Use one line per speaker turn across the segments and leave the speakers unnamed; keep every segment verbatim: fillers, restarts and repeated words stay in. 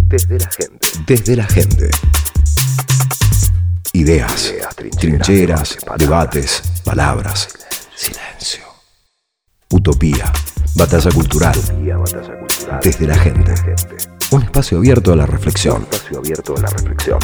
Desde la gente.
Desde la gente. Ideas, Ideas trincheras, trincheras debates, palabras, silencio. Utopía, batalla cultural.
Utopía, batalla cultural.
Desde la gente. Un espacio abierto a la reflexión.
Un espacio abierto a la reflexión.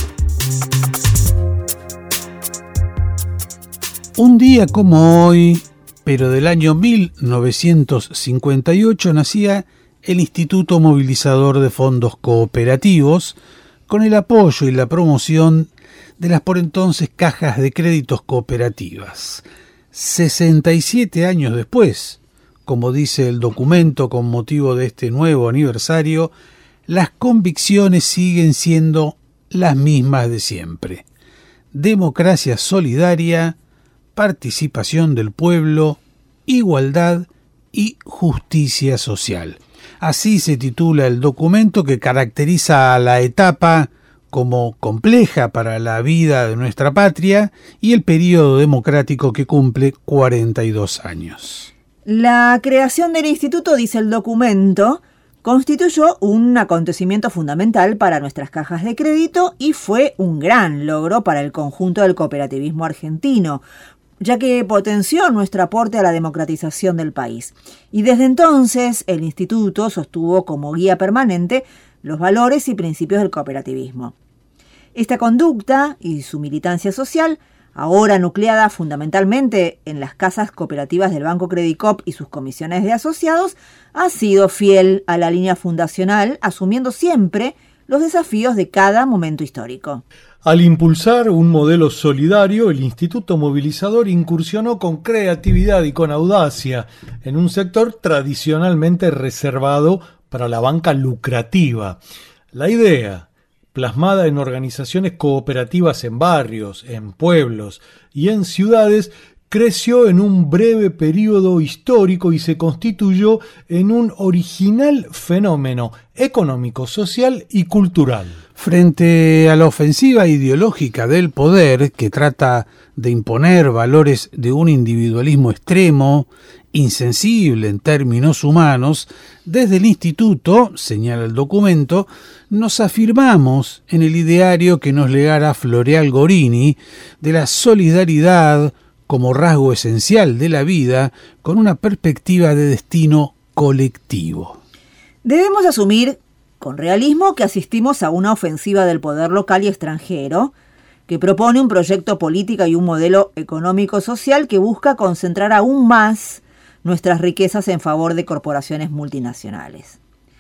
Un día como hoy, pero del año mil novecientos cincuenta y ocho, nacía el Instituto Movilizador de Fondos Cooperativos, con el apoyo y la promoción de las por entonces cajas de créditos cooperativas. sesenta y siete años después, como dice el documento con motivo de este nuevo aniversario, las convicciones siguen siendo las mismas de siempre. Democracia solidaria, participación del pueblo, igualdad y justicia social. Así se titula el documento que caracteriza a la etapa como compleja para la vida de nuestra patria y el período democrático que cumple cuarenta y dos años.
La creación del instituto, dice el documento, constituyó un acontecimiento fundamental para nuestras cajas de crédito y fue un gran logro para el conjunto del cooperativismo argentino, ya que potenció nuestro aporte a la democratización del país. Y desde entonces el instituto sostuvo como guía permanente los valores y principios del cooperativismo. Esta conducta y su militancia social, ahora nucleada fundamentalmente en las casas cooperativas del Banco Credicop y sus comisiones de asociados, ha sido fiel a la línea fundacional, asumiendo siempre los desafíos de cada momento histórico.
Al impulsar un modelo solidario, el Instituto Movilizador incursionó con creatividad y con audacia en un sector tradicionalmente reservado para la banca lucrativa. La idea, plasmada en organizaciones cooperativas en barrios, en pueblos y en ciudades, creció en un breve periodo histórico y se constituyó en un original fenómeno económico, social y cultural.
Frente a la ofensiva ideológica del poder, que trata de imponer valores de un individualismo extremo, insensible en términos humanos, desde el Instituto, señala el documento, nos afirmamos en el ideario que nos legara Floreal Gorini de la solidaridad como rasgo esencial de la vida, con una perspectiva de destino colectivo.
Debemos asumir con realismo que asistimos a una ofensiva del poder local y extranjero que propone un proyecto político y un modelo económico-social que busca concentrar aún más nuestras riquezas en favor de corporaciones multinacionales.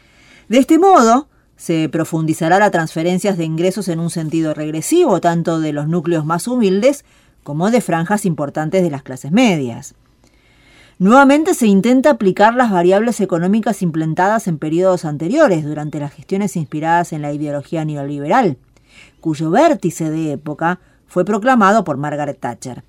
De este modo, se profundizará las transferencias de ingresos en un sentido regresivo, tanto de los núcleos más humildes como de franjas importantes de las clases medias. Nuevamente se intenta aplicar las variables económicas implantadas en periodos anteriores durante las gestiones inspiradas en la ideología neoliberal, cuyo vértice de época fue proclamado por Margaret Thatcher.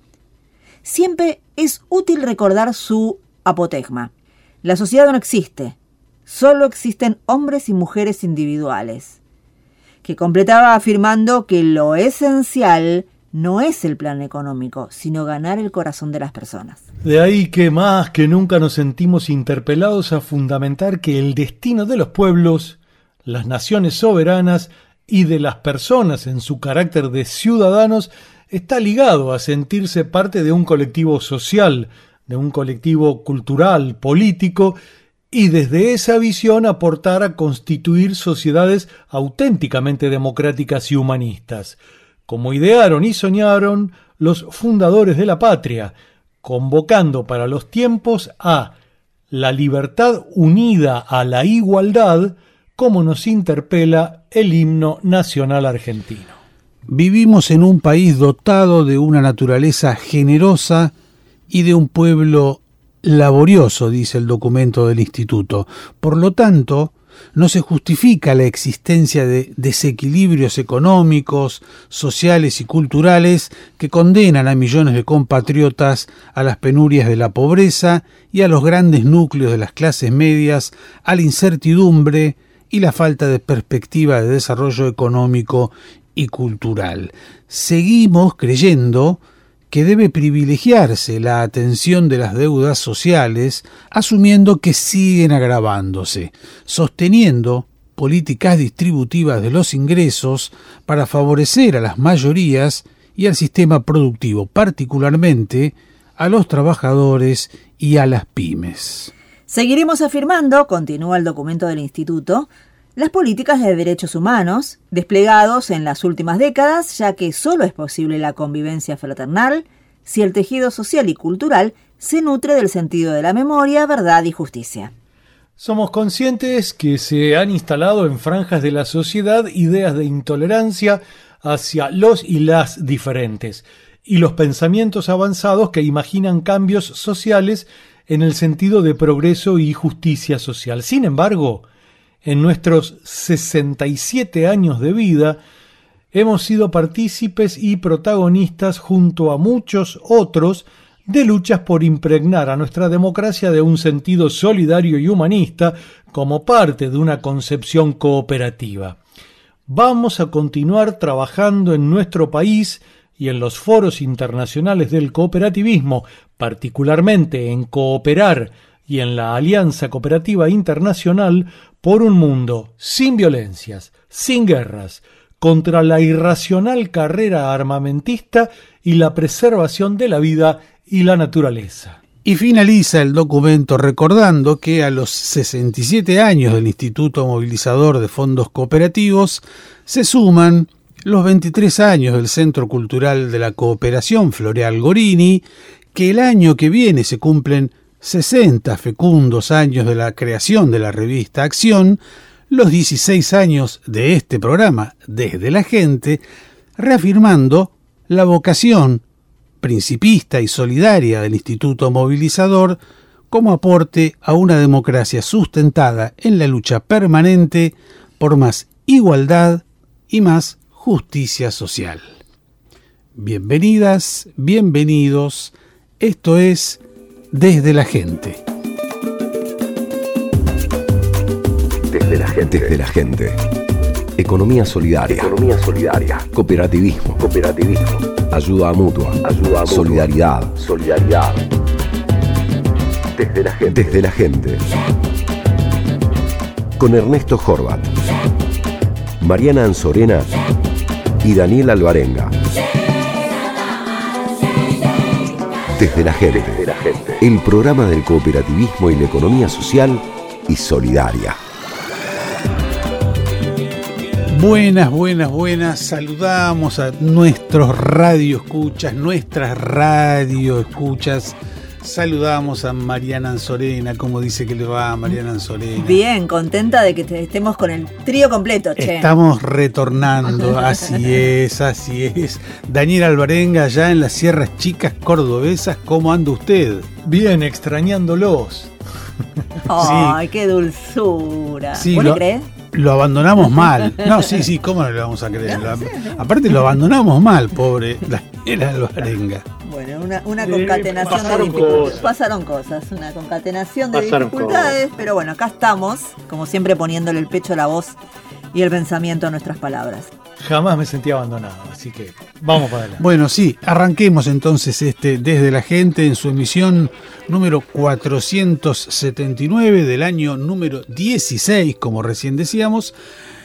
Siempre es útil recordar su apotegma. La sociedad no existe, solo existen hombres y mujeres individuales, que completaba afirmando que lo esencial no es el plan económico, sino ganar el corazón de las personas.
De ahí que más que nunca nos sentimos interpelados a fundamentar que el destino de los pueblos, las naciones soberanas y de las personas en su carácter de ciudadanos está ligado a sentirse parte de un colectivo social, de un colectivo cultural, político, y desde esa visión aportar a constituir sociedades auténticamente democráticas y humanistas, como idearon y soñaron los fundadores de la patria, convocando para los tiempos a la libertad unida a la igualdad, como nos interpela el himno nacional argentino.
Vivimos en un país dotado de una naturaleza generosa y de un pueblo laborioso, dice el documento del Instituto. Por lo tanto, no se justifica la existencia de desequilibrios económicos, sociales y culturales que condenan a millones de compatriotas a las penurias de la pobreza y a los grandes núcleos de las clases medias a la incertidumbre y la falta de perspectiva de desarrollo económico y cultural. Seguimos creyendo que debe privilegiarse la atención de las deudas sociales, asumiendo que siguen agravándose, sosteniendo políticas distributivas de los ingresos para favorecer a las mayorías y al sistema productivo, particularmente a los trabajadores y a las pymes.
Seguiremos afirmando, continúa el documento del Instituto, las políticas de derechos humanos desplegados en las últimas décadas, ya que solo es posible la convivencia fraternal si el tejido social y cultural se nutre del sentido de la memoria, verdad y justicia.
Somos conscientes que se han instalado en franjas de la sociedad ideas de intolerancia hacia los y las diferentes, y los pensamientos avanzados que imaginan cambios sociales en el sentido de progreso y justicia social. Sin embargo, en nuestros sesenta y siete años de vida, hemos sido partícipes y protagonistas junto a muchos otros de luchas por impregnar a nuestra democracia de un sentido solidario y humanista como parte de una concepción cooperativa. Vamos a continuar trabajando en nuestro país y en los foros internacionales del cooperativismo, particularmente en Cooperar y en la Alianza Cooperativa Internacional, por un mundo sin violencias, sin guerras, contra la irracional carrera armamentista y la preservación de la vida y la naturaleza.
Y finaliza el documento recordando que a los sesenta y siete años del Instituto Movilizador de Fondos Cooperativos se suman los veintitrés años del Centro Cultural de la Cooperación Floreal Gorini, que el año que viene se cumplen sesenta fecundos años de la creación de la revista Acción, los dieciséis años de este programa Desde la Gente, reafirmando la vocación principista y solidaria del Instituto Movilizador como aporte a una democracia sustentada en la lucha permanente por más igualdad y más justicia social. Bienvenidas, bienvenidos, esto es Desde la Gente.
Desde la gente. Desde la gente. Economía solidaria.
Economía solidaria.
Cooperativismo.
Cooperativismo.
Ayuda mutua.
Ayuda mutua.
Solidaridad.
Solidaridad. Desde la gente.
Desde la gente. Con Ernesto Horvat, Mariana Anzorena y Daniel Alvarenga. Desde la gente.
Desde la gente.
El programa del cooperativismo y la economía social y solidaria.
Buenas, buenas, buenas. Saludamos a nuestros radioescuchas, nuestras radioescuchas. Saludamos a Mariana Anzorena. ¿Cómo dice que le va a Mariana Anzorena?
Bien, contenta de que estemos con el trío completo, che.
Estamos retornando, así es, así es. Daniel Alvarenga, allá en las Sierras Chicas Cordobesas, ¿cómo anda usted?
Bien, extrañándolos.
Ay, sí. Qué dulzura.
Sí,
¿Vos
lo,
le crees?
Lo abandonamos mal. No, sí, sí, ¿cómo no le vamos a creer? Lo, aparte lo abandonamos mal, pobre Daniel Alvarenga.
Bueno, una, una concatenación
Pasaron
de dificultades.
cosas.
Pasaron cosas, una concatenación de
Pasaron
dificultades,
cosas.
pero bueno, acá estamos, como siempre poniéndole el pecho a la voz y el pensamiento a nuestras palabras.
Jamás me sentí abandonado, así que vamos para adelante.
Bueno, sí, arranquemos entonces este Desde la Gente en su emisión número cuatrocientos setenta y nueve del año número dieciséis, como recién decíamos,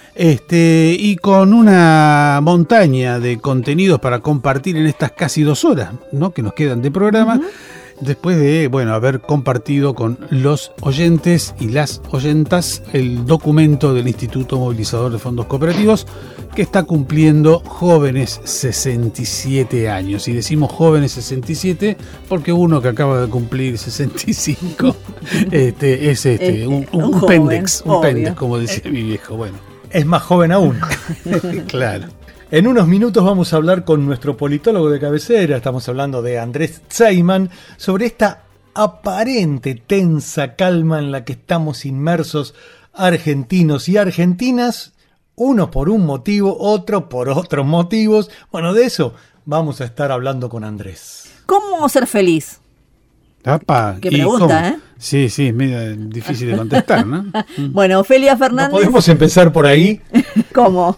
este y con una montaña de contenidos para compartir en estas casi dos horas, ¿no?, que nos quedan de programa. Uh-huh. Después de, bueno, haber compartido con los oyentes y las oyentas el documento del Instituto Movilizador de Fondos Cooperativos, que está cumpliendo jóvenes sesenta y siete años. Y decimos jóvenes sesenta y siete porque uno que acaba de cumplir sesenta y cinco este, es este, un, un, un, un pendex, un pendex, como decía mi viejo. Bueno,
es más joven aún.
Claro.
En unos minutos vamos a hablar con nuestro politólogo de cabecera, estamos hablando de Andrés Zeiman, sobre esta aparente tensa calma en la que estamos inmersos argentinos y argentinas, uno por un motivo, otro por otros motivos. Bueno, de eso vamos a estar hablando con Andrés.
¿Cómo ser feliz?
Apa,
Qué pregunta,
cómo?
¿eh?
Sí, sí, es medio difícil de contestar, ¿no?
Bueno, Ofelia Fernández.
¿No podemos empezar por ahí?
¿Cómo?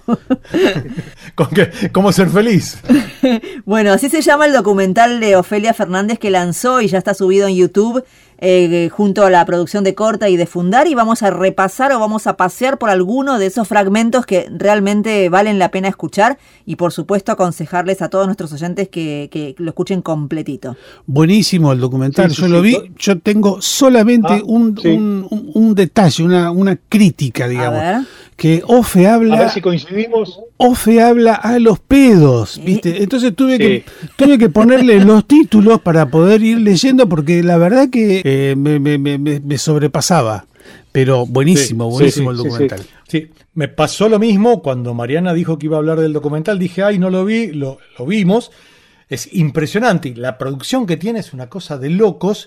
¿Con qué? ¿Cómo ser feliz?
Bueno, así se llama el documental de Ofelia Fernández que lanzó y ya está subido en YouTube eh, junto a la producción de Corta y de Fundar, y vamos a repasar o vamos a pasear por alguno de esos fragmentos que realmente valen la pena escuchar y por supuesto aconsejarles a todos nuestros oyentes que, que lo escuchen completito.
Buenísimo el documental,
Sí, sí,
yo
sí,
lo vi,
yo-
yo tengo solamente
Ah,
un,
sí.
un, un- un detalle, una, una crítica, digamos,
A ver.
que Ofe
A
habla...
ver si coincidimos.
Ofe habla a los pedos,
Sí.
¿viste? Entonces tuve,
Sí.
que, tuve que ponerle los títulos para poder ir leyendo porque la verdad que eh, me, me- me- me- me sobrepasaba. Pero buenísimo,
Sí,
buenísimo
sí,
el
sí,
documental.
Sí, sí. Me pasó lo mismo cuando Mariana dijo que iba a hablar del documental. Dije, ay, no lo vi, lo, lo vimos. Es impresionante. Y la producción que tiene es una cosa de locos.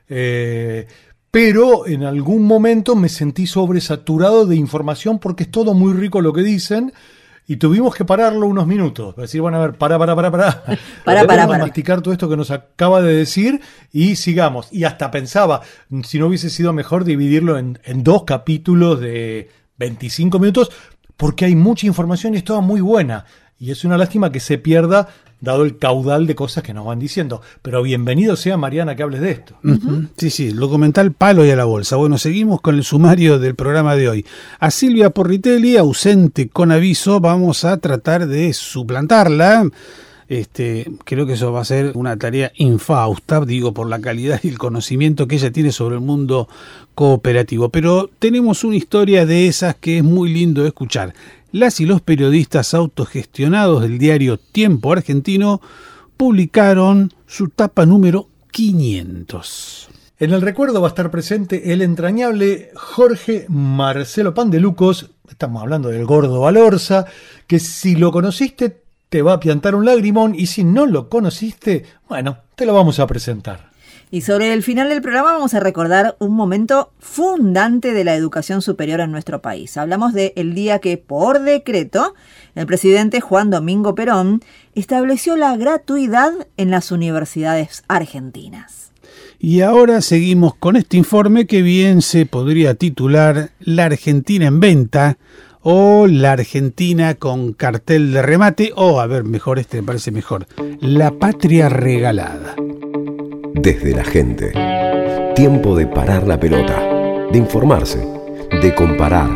eh, pero en algún momento me sentí sobresaturado de información porque es todo muy rico lo que dicen. Y tuvimos que pararlo unos minutos. Decir, bueno, a ver, para, para, para, para.
Pará, pará,
Vamos a
pará.
masticar todo esto que nos acaba de decir y sigamos. Y hasta pensaba, si no hubiese sido mejor dividirlo en, en dos capítulos de veinticinco minutos, porque hay mucha información y es toda muy buena. Y es una lástima que se pierda, dado el caudal de cosas que nos van diciendo. Pero bienvenido sea, Mariana, que hables de esto.
Ujú. Sí, sí, el documental Palo y a la Bolsa. Bueno, seguimos con el sumario del programa de hoy. A Silvia Porritelli, ausente con aviso, vamos a tratar de suplantarla. Este, creo que eso va a ser una tarea infausta, digo, por la calidad y el conocimiento que ella tiene sobre el mundo cooperativo. Pero tenemos una historia de esas que es muy lindo escuchar. Las y los periodistas autogestionados del diario Tiempo Argentino publicaron su tapa número quinientos.
En el recuerdo va a estar presente el entrañable Jorge Marcelo Pandelucos, estamos hablando del gordo Valorza, que si lo conociste te va a piantar un lagrimón y si no lo conociste, bueno, te lo vamos a presentar.
Y sobre el final del programa vamos a recordar un momento fundante de la educación superior en nuestro país. Hablamos de el día que, por decreto, el presidente Juan Domingo Perón estableció la gratuidad en las universidades argentinas.
Y ahora seguimos con este informe que bien se podría titular La Argentina en venta o La Argentina con cartel de remate o, a ver, mejor este me parece mejor, La Patria Regalada.
Desde la gente. Tiempo de parar la pelota, de informarse, de comparar.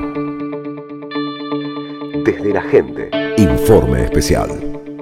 Desde la gente.
Informe especial.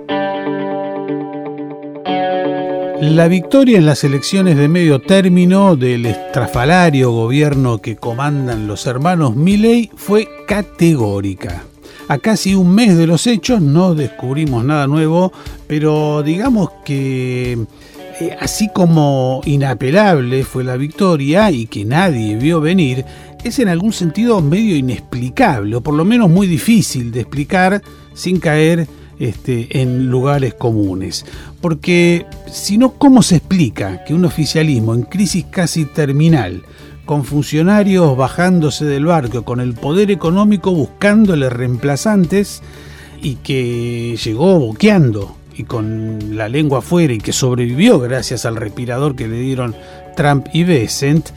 La victoria en las elecciones de medio término del estrafalario gobierno que comandan los hermanos Milei fue categórica. A casi un mes de los hechos no descubrimos nada nuevo, pero digamos que eh, así como inapelable fue la victoria y que nadie vio venir, es en algún sentido medio inexplicable, o por lo menos muy difícil de explicar sin caer Este, en lugares comunes. Porque si no, ¿cómo se explica que un oficialismo en crisis casi terminal, con funcionarios bajándose del barco, con el poder económico buscándole reemplazantes y que llegó boqueando y con la lengua afuera y que sobrevivió gracias al respirador que le dieron Trump y Bessent,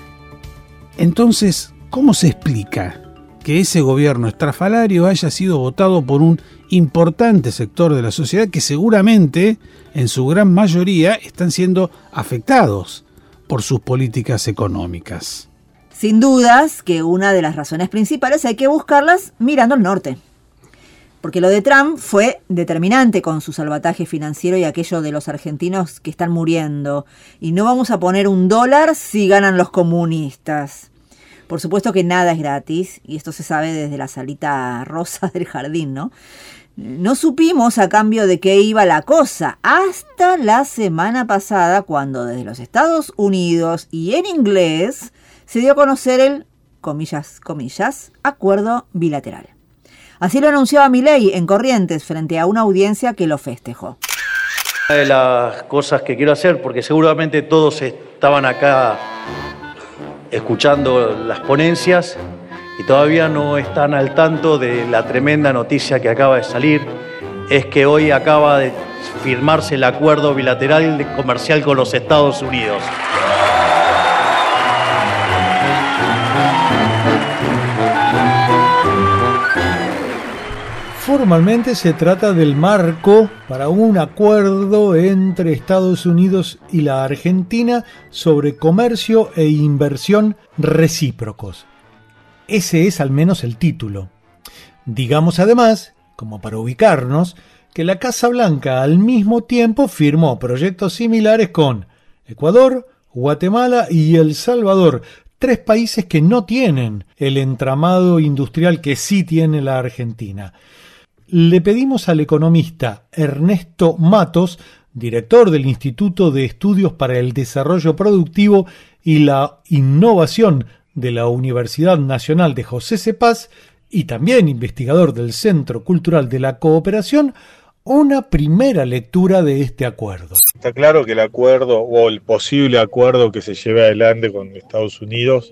entonces, ¿cómo se explica que ese gobierno estrafalario haya sido votado por un importante sector de la sociedad que seguramente, en su gran mayoría, están siendo afectados por sus políticas económicas?
Sin dudas que una de las razones principales hay que buscarlas mirando al norte. Porque lo de Trump fue determinante con su salvataje financiero y aquello de los argentinos que están muriendo. Y no vamos a poner un dólar si ganan los comunistas. Por supuesto que nada es gratis, y esto se sabe desde la salita rosa del jardín, ¿no? No supimos a cambio de qué iba la cosa hasta la semana pasada, cuando desde los Estados Unidos y en inglés se dio a conocer el, comillas, comillas, acuerdo bilateral. Así lo anunciaba Milei en Corrientes frente a una audiencia que lo festejó.
Una de las cosas que quiero hacer, porque seguramente todos estaban acá escuchando las ponencias y todavía no están al tanto de la tremenda noticia que acaba de salir, es que hoy acaba de firmarse el acuerdo bilateral comercial con los Estados Unidos.
Formalmente se trata del marco para un acuerdo entre Estados Unidos y la Argentina sobre comercio e inversión recíprocos. Ese es al menos el título. Digamos además, como para ubicarnos, que la Casa Blanca al mismo tiempo firmó proyectos similares con Ecuador, Guatemala y El Salvador, tres países que no tienen el entramado industrial que sí tiene la Argentina. Le pedimos al economista Ernesto Matos, director del Instituto de Estudios para el Desarrollo Productivo y la Innovación de la Universidad Nacional de José Cepaz, y también investigador del Centro Cultural de la Cooperación, una primera lectura de este acuerdo.
Está claro que el acuerdo o el posible acuerdo que se lleve adelante con Estados Unidos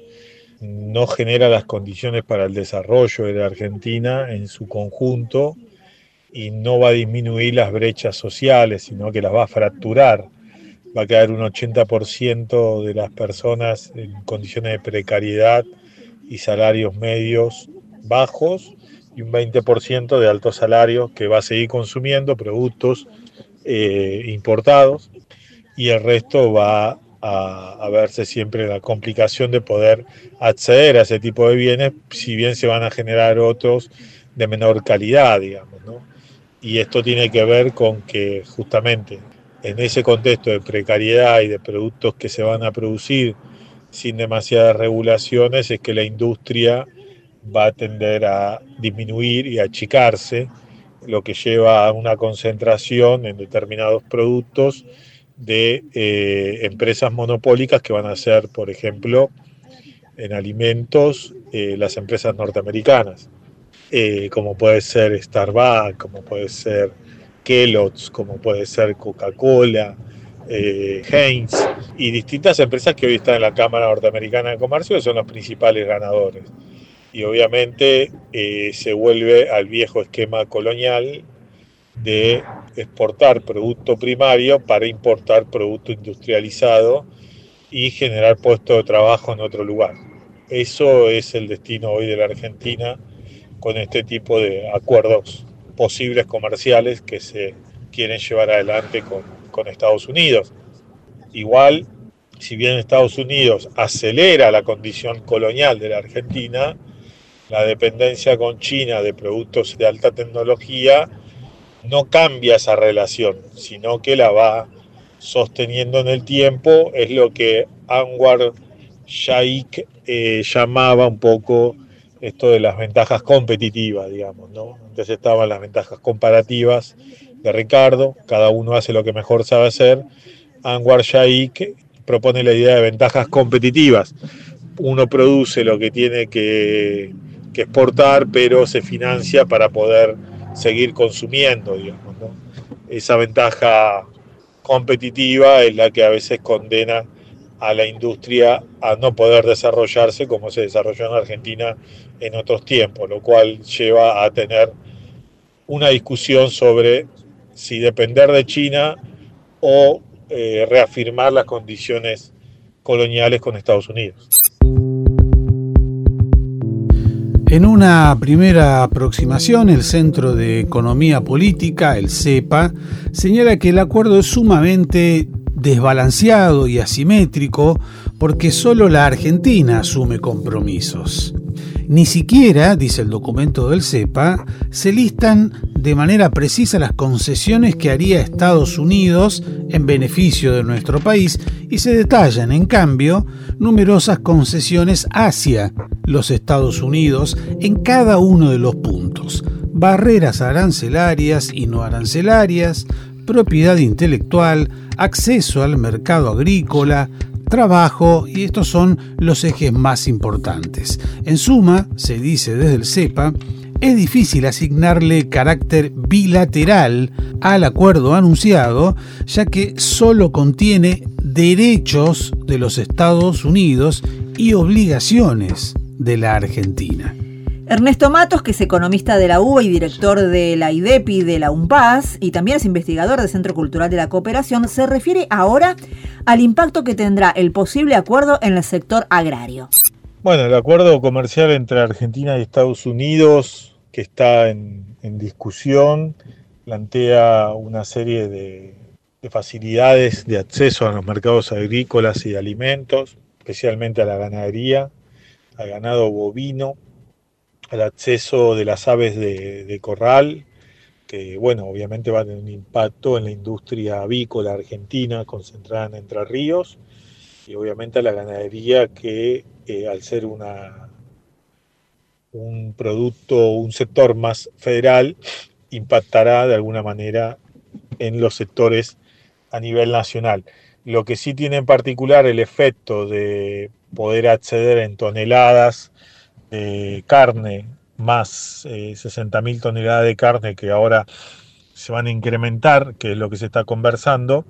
no genera las condiciones para el desarrollo de la Argentina en su conjunto y no va a disminuir las brechas sociales, sino que las va a fracturar. Va a quedar un ochenta por ciento de las personas en condiciones de precariedad y salarios medios bajos y un veinte por ciento de altos salarios que va a seguir consumiendo productos eh, importados, y el resto va a, a verse siempre la complicación de poder acceder a ese tipo de bienes, si bien se van a generar otros de menor calidad, digamos, ¿no? Y esto tiene que ver con que justamente en ese contexto de precariedad y de productos que se van a producir sin demasiadas regulaciones es que la industria va a tender a disminuir y a achicarse, lo que lleva a una concentración en determinados productos de eh, empresas monopólicas que van a ser, por ejemplo, en alimentos, eh, las empresas norteamericanas, eh, como puede ser Starbucks, como puede ser Kellogg's, como puede ser Coca-Cola, eh, Heinz, y distintas empresas que hoy están en la Cámara Norteamericana de Comercio, que son los principales ganadores. Y obviamente eh, se vuelve al viejo esquema colonial de exportar producto primario para importar producto industrializado y generar puestos de trabajo en otro lugar. Eso es el destino hoy de la Argentina con este tipo de acuerdos posibles comerciales que se quieren llevar adelante con, con Estados Unidos. Igual, si bien Estados Unidos acelera la condición colonial de la Argentina, la dependencia con China de productos de alta tecnología no cambia esa relación, sino que la va sosteniendo en el tiempo. Es lo que Anwar Shaikh eh, llamaba un poco esto de las ventajas competitivas, digamos, ¿no? Antes estaban las ventajas comparativas de Ricardo, cada uno hace lo que mejor sabe hacer. Anwar Shaikh propone la idea de ventajas competitivas. Uno produce lo que tiene que, que exportar, pero se financia para poder seguir consumiendo, digamos, ¿no? Esa ventaja competitiva es la que a veces condena a la industria a no poder desarrollarse como se desarrolló en Argentina en otros tiempos, lo cual lleva a tener una discusión sobre si depender de China o eh, reafirmar las condiciones coloniales con Estados Unidos.
En una primera aproximación, el Centro de Economía Política, el CEPA, señala que el acuerdo es sumamente desbalanceado y asimétrico porque solo la Argentina asume compromisos. Ni siquiera, dice el documento del CEPA, se listan de manera precisa las concesiones que haría Estados Unidos en beneficio de nuestro país y se detallan, en cambio, numerosas concesiones hacia los Estados Unidos en cada uno de los puntos: barreras arancelarias y no arancelarias, propiedad intelectual, acceso al mercado agrícola, trabajo, y estos son los ejes más importantes. En suma, se dice desde el CEPA, es difícil asignarle carácter bilateral al acuerdo anunciado, ya que solo contiene derechos de los Estados Unidos y obligaciones de la Argentina.
Ernesto Matos, que es economista de la U B A y director de la IDEPI de la UNPAS, y también es investigador del Centro Cultural de la Cooperación, se refiere ahora al impacto que tendrá el posible acuerdo en el sector agrario.
Bueno, el acuerdo comercial entre Argentina y Estados Unidos, que está en, en discusión plantea una serie de, de facilidades de acceso a los mercados agrícolas y de alimentos, especialmente a la ganadería, al ganado bovino, al acceso de las aves de, de corral, que bueno, obviamente va a tener un impacto en la industria avícola argentina concentrada en Entre Ríos, y obviamente a la ganadería que eh, al ser una, un producto, un sector más federal, impactará de alguna manera en los sectores a nivel nacional. Lo que sí tiene en particular el efecto de poder acceder en toneladas de carne, más eh, sesenta mil toneladas de carne que ahora se van a incrementar, que es lo que se está conversando,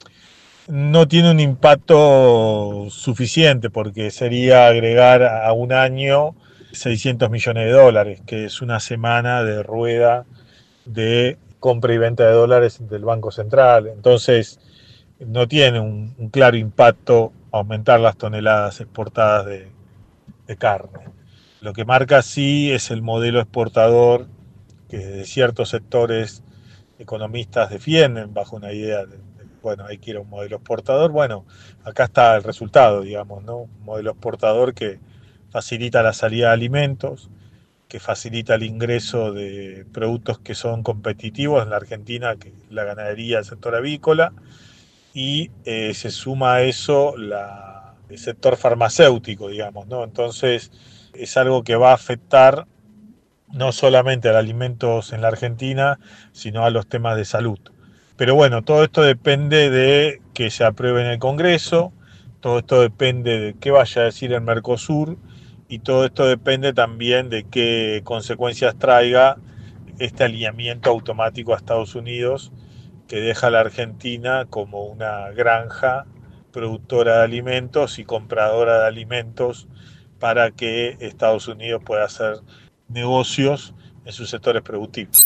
no tiene un impacto suficiente, porque sería agregar a un año seiscientos millones de dólares, que es una semana de rueda de compra y venta de dólares del Banco Central. Entonces no tiene un, un claro impacto aumentar las toneladas exportadas de, de carne. Lo que marca sí es el modelo exportador que de ciertos sectores economistas defienden bajo una idea de, de bueno, hay que ir a un modelo exportador. Bueno, acá está el resultado, digamos, ¿no? Un modelo exportador que facilita la salida de alimentos, que facilita el ingreso de productos que son competitivos en la Argentina, que la ganadería, el sector avícola, y eh, se suma a eso la, el sector farmacéutico, digamos, ¿no? Entonces es algo que va a afectar no solamente a los alimentos en la Argentina, sino a los temas de salud. Pero bueno, todo esto depende de que se apruebe en el Congreso, todo esto depende de qué vaya a decir el Mercosur, y todo esto depende también de qué consecuencias traiga este alineamiento automático a Estados Unidos, que deja a la Argentina como una granja productora de alimentos y compradora de alimentos para que Estados Unidos pueda hacer negocios en sus sectores productivos.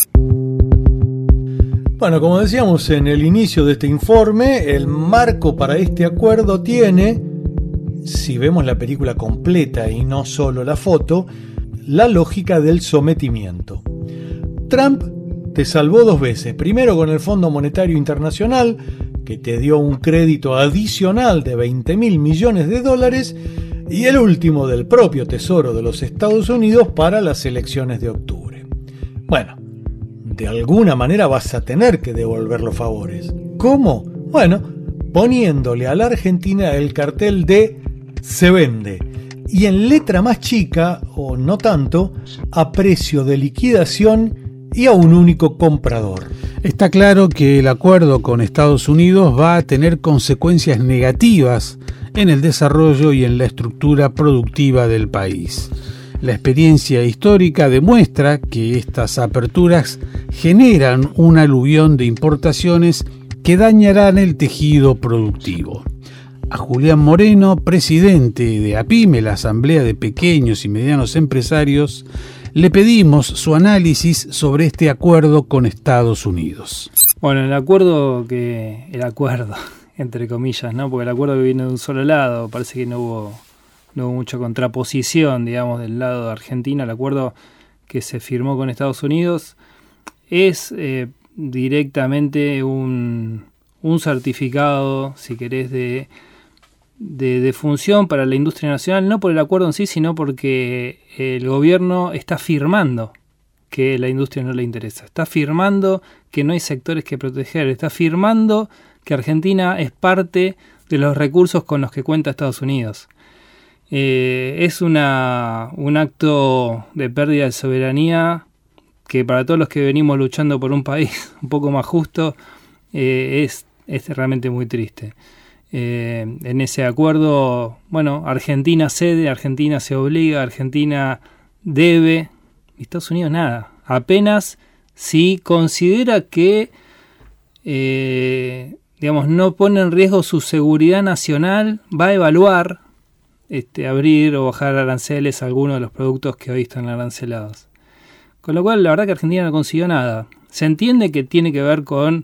Bueno, como decíamos en el inicio de este informe, el marco para este acuerdo tiene, si vemos la película completa y no solo la foto, la lógica del sometimiento. Trump te salvó dos veces, primero con el Fondo Monetario Internacional, que te dio un crédito adicional de veinte mil millones de dólares, y el último del propio Tesoro de los Estados Unidos para las elecciones de octubre. Bueno, de alguna manera vas a tener que devolver los favores. ¿Cómo? Bueno, poniéndole a la Argentina el cartel de se vende, y en letra más chica, o no tanto, a precio de liquidación y a un único comprador.
Está claro que el acuerdo con Estados Unidos va a tener consecuencias negativas en el desarrollo y en la estructura productiva del país. La experiencia histórica demuestra que estas aperturas generan un aluvión de importaciones que dañarán el tejido productivo. A Julián Moreno, presidente de APIME, la Asamblea de Pequeños y Medianos Empresarios, le pedimos su análisis sobre este acuerdo con Estados Unidos.
Bueno, el acuerdo que... el acuerdo, entre comillas, ¿no? Porque el acuerdo que viene de un solo lado, parece que no hubo, no hubo mucha contraposición, digamos, del lado de Argentina. El acuerdo que se firmó con Estados Unidos es eh, directamente un, un certificado, si querés, de... De, de función para la industria nacional, no por el acuerdo en sí, sino porque el gobierno está firmando que la industria no le interesa, está firmando que no hay sectores que proteger, está firmando que Argentina es parte de los recursos con los que cuenta Estados Unidos. Eh, es una, un acto de pérdida de soberanía que para todos los que venimos luchando por un país un poco más justo eh, es, es realmente muy triste. Eh, en ese acuerdo, bueno, Argentina cede, Argentina se obliga, Argentina debe, y Estados Unidos nada. Apenas si considera que, eh, digamos, no pone en riesgo su seguridad nacional, va a evaluar este, abrir o bajar aranceles a algunos de los productos que hoy están arancelados. Con lo cual, la verdad que Argentina no consiguió nada. Se entiende que tiene que ver con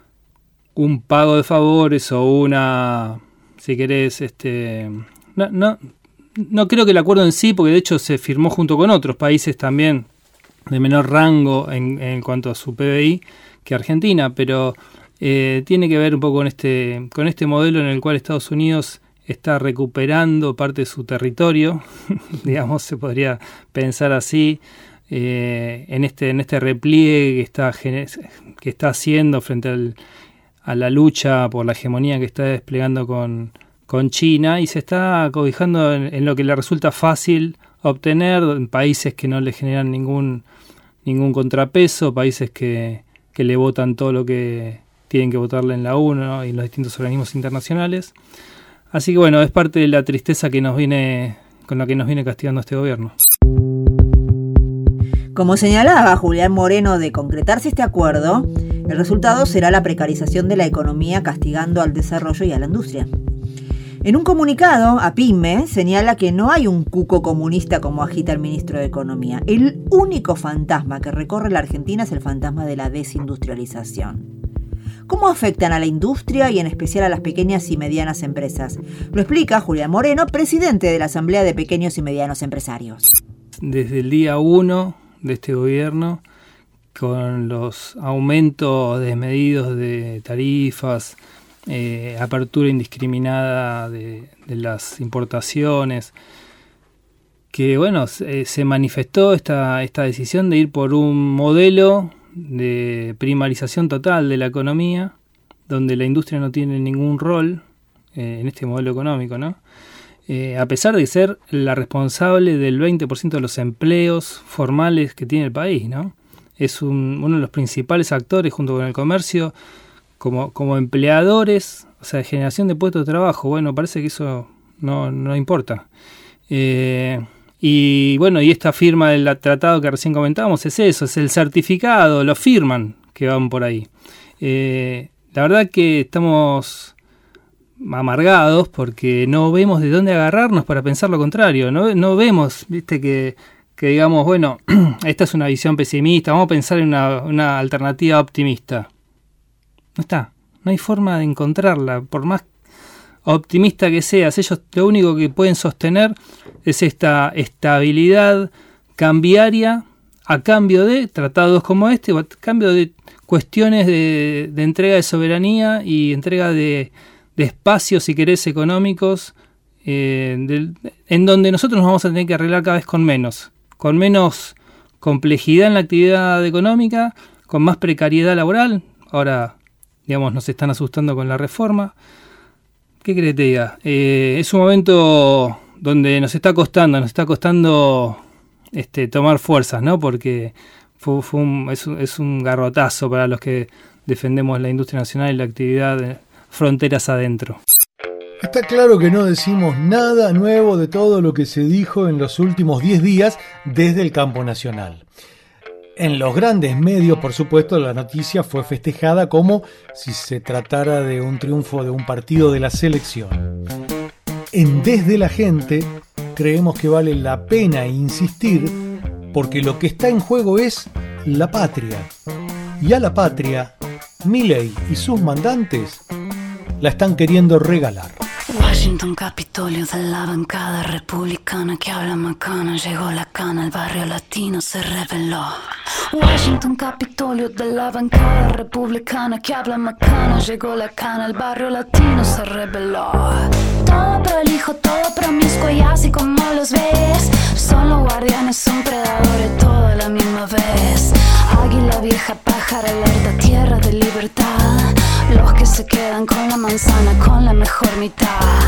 un pago de favores o una, si querés, este, no, no, no creo que el acuerdo en sí, porque de hecho se firmó junto con otros países también de menor rango en, en cuanto a su P B I que Argentina, pero eh, tiene que ver un poco con este, con este modelo en el cual Estados Unidos está recuperando parte de su territorio, digamos, se podría pensar así, eh, en este en este repliegue que está, que está haciendo frente al, a la lucha por la hegemonía que está desplegando con, con China, y se está cobijando en, en lo que le resulta fácil obtener, en países que no le generan ningún, ningún contrapeso, países que, que le votan todo lo que tienen que votarle en la ONU, ¿no? Y en los distintos organismos internacionales. Así que bueno, es parte de la tristeza que nos viene, con la que nos viene castigando este gobierno.
Como señalaba Julián Moreno, de concretarse este acuerdo, el resultado será la precarización de la economía, castigando al desarrollo y a la industria. En un comunicado, APIME señala que no hay un cuco comunista como agita el ministro de Economía. El único fantasma que recorre la Argentina es el fantasma de la desindustrialización. ¿Cómo afectan a la industria y en especial a las pequeñas y medianas empresas? Lo explica Julián Moreno, presidente de la Asamblea de Pequeños y Medianos Empresarios.
Desde el día uno de este gobierno, con los aumentos desmedidos de tarifas, eh, apertura indiscriminada de, de las importaciones, que bueno, se, se manifestó esta, esta decisión de ir por un modelo de primarización total de la economía, donde la industria no tiene ningún rol eh, en este modelo económico, ¿no? Eh, a pesar de ser la responsable del veinte por ciento de los empleos formales que tiene el país, ¿no? Es un, uno de los principales actores junto con el comercio como, como empleadores, o sea, de generación de puestos de trabajo. Bueno, parece que eso no, no importa. Eh, y bueno, y esta firma del tratado que recién comentábamos es eso, es el certificado, lo firman que van por ahí. Eh, la verdad que estamos amargados porque no vemos de dónde agarrarnos para pensar lo contrario, no, no vemos, viste, que, que digamos, bueno, esta es una visión pesimista, vamos a pensar en una, una alternativa optimista. No está, no hay forma de encontrarla, por más optimista que seas, ellos lo único que pueden sostener es esta estabilidad cambiaria a cambio de tratados como este, a cambio de cuestiones de, de entrega de soberanía y entrega de de espacios, si querés, económicos, eh, de, en donde nosotros nos vamos a tener que arreglar cada vez con menos, con menos complejidad en la actividad económica, con más precariedad laboral. Ahora, digamos, nos están asustando con la reforma. ¿Qué querés que te diga? Eh, es un momento donde nos está costando, nos está costando este, tomar fuerzas, ¿no? Porque fue, fue un, es, un, es un garrotazo para los que defendemos la industria nacional y la actividad de fronteras adentro.
Está claro que no decimos nada nuevo de todo lo que se dijo en los últimos diez días desde el campo nacional. En los grandes medios, por supuesto, la noticia fue festejada como si se tratara de un triunfo de un partido de la selección. En Desde la Gente creemos que vale la pena insistir porque lo que está en juego es la patria. Y a la patria, Milei y sus mandantes la están queriendo regalar.
Washington, Capitolio de la bancada republicana que habla macana, llegó la cana, el barrio latino se rebeló. Washington, Capitolio de la bancada republicana que habla macana, llegó la cana, el barrio latino se rebeló. Todo prolijo, todo promiscuo y así como los ves, son los guardianes, son predadores, todo a la misma vez. Águila vieja, pájaro alerta, tierra de libertad, los que se quedan con la manzana, con la mejor mitad.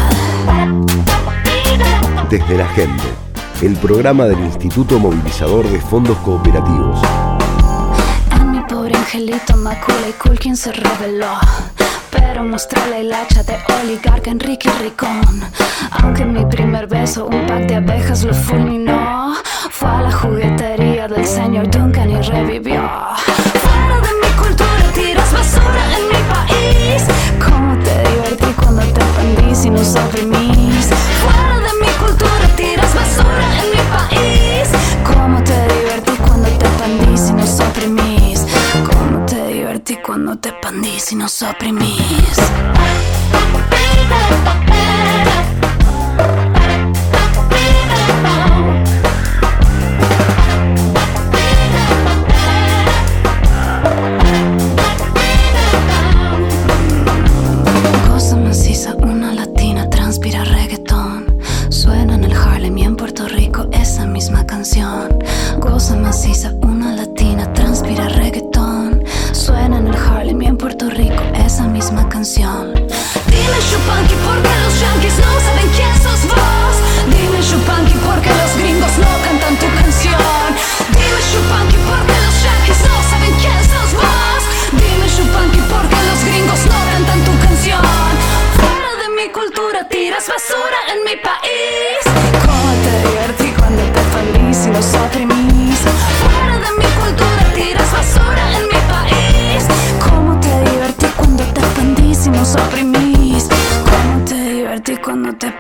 Desde la Gente, el programa del Instituto Movilizador de Fondos Cooperativos.
En mi pobre angelito Macaulay Culkin se rebeló, pero mostró la hilacha de oligarca Enrique Ricón. Aunque mi primer beso un pack de abejas lo fulminó, fue a la juguetería del señor Duncan y revivió. Fuera de mi cultura tiras basura en mi país. ¿Cómo te divertí cuando te expandís y nos oprimís? Fuera de mi cultura tiras basura en mi país. ¿Cómo te divertí cuando te expandís y nos oprimís? ¿Cómo te divertí cuando te expandís y nos oprimís?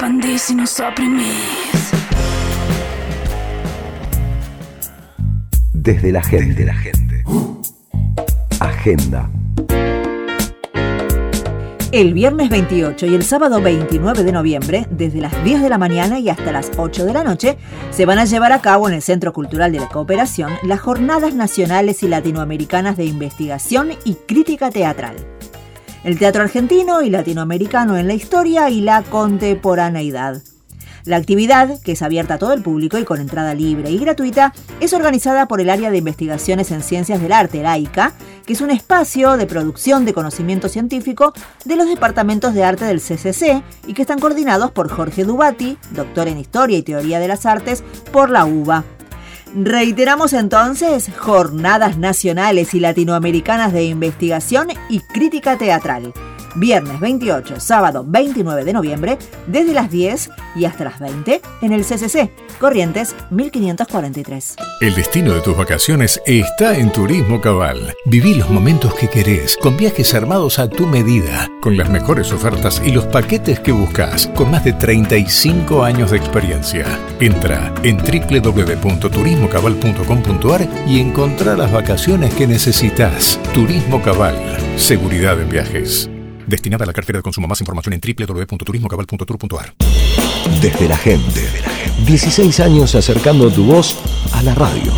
expandís y nos oprimís.
Desde la gente, la gente. Agenda.
El viernes veintiocho y el sábado veintinueve de noviembre, desde las diez de la mañana y hasta las ocho de la noche, se van a llevar a cabo en el Centro Cultural de la Cooperación las Jornadas Nacionales y Latinoamericanas de Investigación y Crítica Teatral. El teatro argentino y latinoamericano en la historia y la contemporaneidad. La actividad, que es abierta a todo el público y con entrada libre y gratuita, es organizada por el Área de Investigaciones en Ciencias del Arte, el AICA, que es un espacio de producción de conocimiento científico de los departamentos de arte del C C C y que están coordinados por Jorge Dubati, doctor en Historia y Teoría de las Artes, por la U B A. Reiteramos entonces, Jornadas Nacionales y Latinoamericanas de Investigación y Crítica Teatral. Viernes veintiocho, sábado veintinueve de noviembre, desde las diez y hasta las veinte, en el C C C, Corrientes mil quinientos cuarenta y tres.
El destino de tus vacaciones está en Turismo Cabal. Viví los momentos que querés, con viajes armados a tu medida, con las mejores ofertas y los paquetes que buscas, con más de treinta y cinco años de experiencia. Entra en doble u doble u doble u punto turismo cabal punto com punto a r y encontrá las vacaciones que necesitas. Turismo Cabal. Seguridad en viajes. Destinada a la cartera de consumo. Más información en doble u doble u doble u punto turismo cabal punto tour punto a r.
Desde la gente. dieciséis años acercando tu voz a la radio.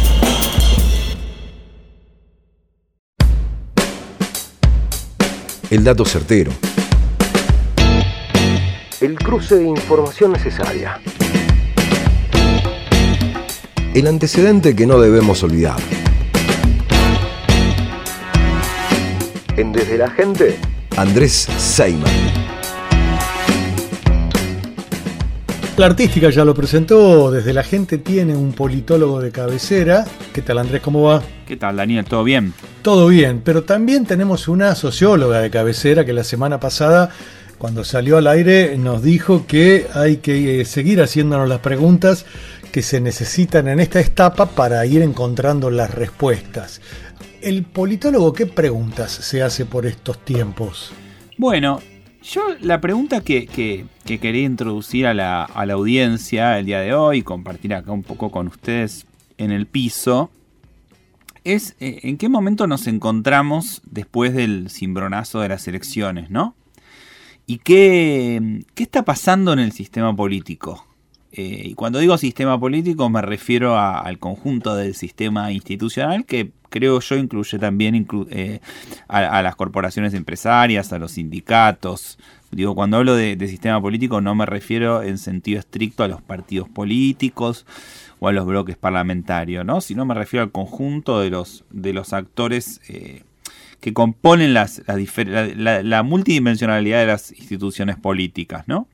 El dato certero. El cruce de información necesaria. El antecedente que no debemos olvidar. En Desde la Gente, Andrés Seyman.
La artística ya lo presentó, Desde la Gente tiene un politólogo de cabecera. ¿Qué tal, Andrés? ¿Cómo va?
¿Qué tal, Daniel? ¿Todo bien?
Todo bien, pero también tenemos una socióloga de cabecera que la semana pasada, cuando salió al aire, nos dijo que hay que seguir haciéndonos las preguntas que se necesitan en esta etapa para ir encontrando las respuestas. ¿El politólogo qué preguntas se hace por estos tiempos?
Bueno, yo la pregunta que, que, que quería introducir a la, a la audiencia el día de hoy, compartir acá un poco con ustedes en el piso, es eh, en qué momento nos encontramos después del cimbronazo de las elecciones, ¿no? Y qué, qué está pasando en el sistema político. Eh, y cuando digo sistema político me refiero a, al conjunto del sistema institucional que creo yo incluye también inclu- eh, a, a las corporaciones empresarias, a los sindicatos. Digo, cuando hablo de, de sistema político no me refiero en sentido estricto a los partidos políticos o a los bloques parlamentarios, ¿no? Sino me refiero al conjunto de los, de los actores eh, que componen las, las difer- la, la, la multidimensionalidad de las instituciones políticas, ¿no?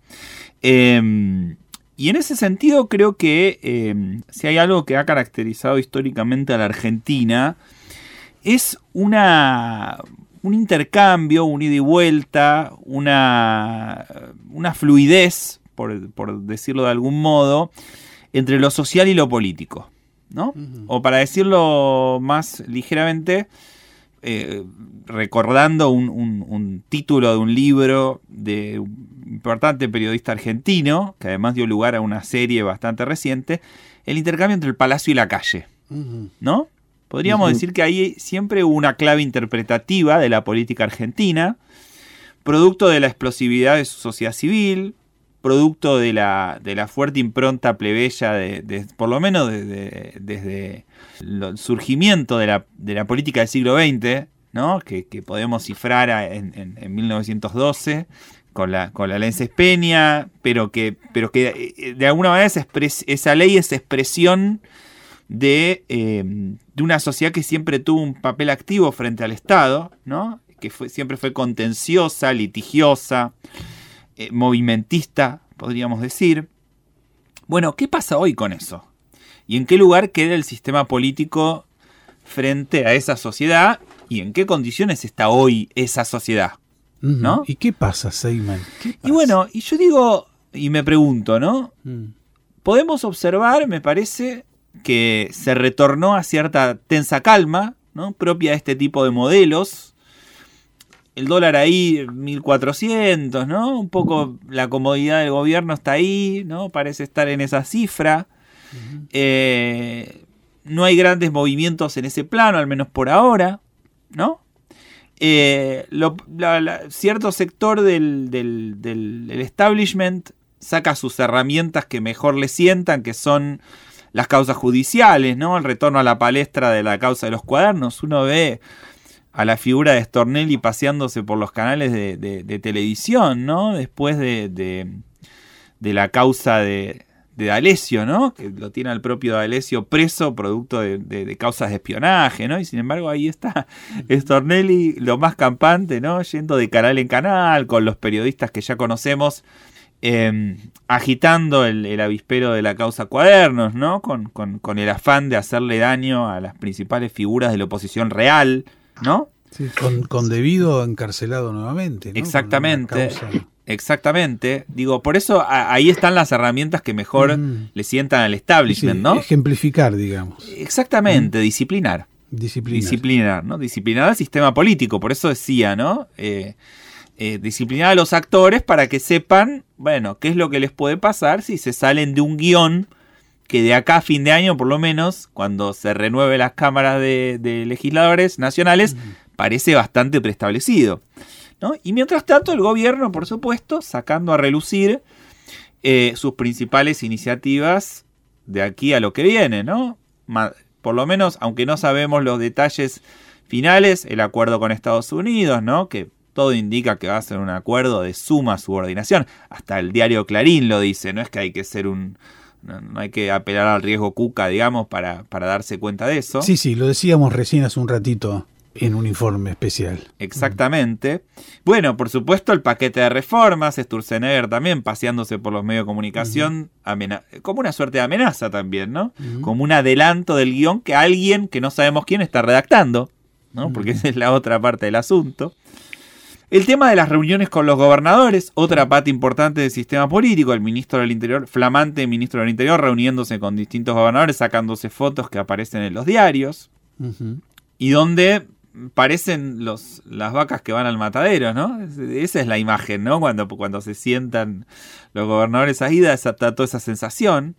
Eh, Y en ese sentido creo que eh, si hay algo que ha caracterizado históricamente a la Argentina es una, un intercambio, un ida y vuelta, una, una fluidez, por, por decirlo de algún modo, entre lo social y lo político, ¿no? Uh-huh. O para decirlo más ligeramente, eh, recordando un, un, un título de un libro de un importante periodista argentino, que además dio lugar a una serie bastante reciente, el intercambio entre el palacio y la calle, ¿no? Podríamos uh-huh. decir que ahí siempre hubo una clave interpretativa de la política argentina, producto de la explosividad de su sociedad civil, producto de la, de la fuerte impronta plebeya, de, de, por lo menos de, de, desde el surgimiento de la, de la política del siglo veinte, ¿no? que, que podemos cifrar en, en, en mil novecientos doce, con la, con la ley Peña, pero que, pero que de alguna manera esa, expres, esa ley es expresión de, eh, de una sociedad que siempre tuvo un papel activo frente al Estado, ¿no? Que fue, siempre fue contenciosa, litigiosa, eh, movimentista, podríamos decir. Bueno, ¿qué pasa hoy con eso? ¿Y en qué lugar queda el sistema político frente a esa sociedad? ¿Y en qué condiciones está hoy esa sociedad? ¿No?
¿Y qué pasa, Seyman? ¿Qué pasa?
Y bueno, y yo digo, y me pregunto, ¿no? Mm. Podemos observar, me parece, que se retornó a cierta tensa calma, ¿no? Propia de este tipo de modelos. el dólar ahí, mil cuatrocientos, ¿no? Un poco la comodidad del gobierno está ahí, ¿no? Parece estar en esa cifra. Uh-huh. Eh, no hay grandes movimientos en ese plano, al menos por ahora, ¿no? Eh, lo, la, la, cierto sector del, del, del, del establishment saca sus herramientas que mejor le sientan, que son las causas judiciales, ¿no? El retorno a la palestra de la causa de los cuadernos. Uno ve a la figura de Stornelli paseándose por los canales de, de, de televisión, ¿no? Después de, de, de la causa de, de D'Alessio, ¿no? Que lo tiene el propio D'Alessio preso producto de, de, de causas de espionaje, ¿no? Y sin embargo ahí está Stornelli, lo más campante, ¿no? Yendo de canal en canal con los periodistas que ya conocemos, eh, agitando el, el avispero de la causa Cuadernos, ¿no? Con, con, con el afán de hacerle daño a las principales figuras de la oposición real, ¿no?
Sí, con, con debido encarcelado nuevamente, ¿no?
Exactamente, exactamente. Digo, por eso a, ahí están las herramientas que mejor mm. le sientan al establishment, sí, ¿no?
Ejemplificar, digamos.
Exactamente, mm. disciplinar.
Disciplinar.
Disciplinar, ¿no? Disciplinar al sistema político, por eso decía, ¿no? Eh, eh, disciplinar a los actores para que sepan, bueno, qué es lo que les puede pasar si se salen de un guión que de acá a fin de año, por lo menos, cuando se renueve las cámaras de, de legisladores nacionales, uh-huh. parece bastante preestablecido, ¿no? Y mientras tanto, el gobierno, por supuesto, sacando a relucir eh, sus principales iniciativas de aquí a lo que viene, ¿no? Ma- por lo menos, aunque no sabemos los detalles finales, el acuerdo con Estados Unidos, ¿no? Que todo indica que va a ser un acuerdo de suma subordinación. Hasta el diario Clarín lo dice, no es que hay que ser un... No, no hay que apelar al riesgo Cuca, digamos, para, para darse cuenta de eso.
Sí, sí, lo decíamos recién hace un ratito en un informe especial.
Exactamente. Mm. Bueno, por supuesto, el paquete de reformas, Sturzenegger también paseándose por los medios de comunicación, uh-huh. amena- como una suerte de amenaza también, ¿no? Uh-huh. Como un adelanto del guión que alguien que no sabemos quién está redactando, ¿no? Uh-huh. Porque esa es la otra parte del asunto. El tema de las reuniones con los gobernadores, otra pata importante del sistema político, el ministro del Interior, flamante ministro del Interior, reuniéndose con distintos gobernadores, sacándose fotos que aparecen en los diarios, uh-huh. y donde parecen los, las vacas que van al matadero, ¿no? Esa es la imagen, ¿no? Cuando, cuando se sientan los gobernadores ahí, da esa, toda esa sensación.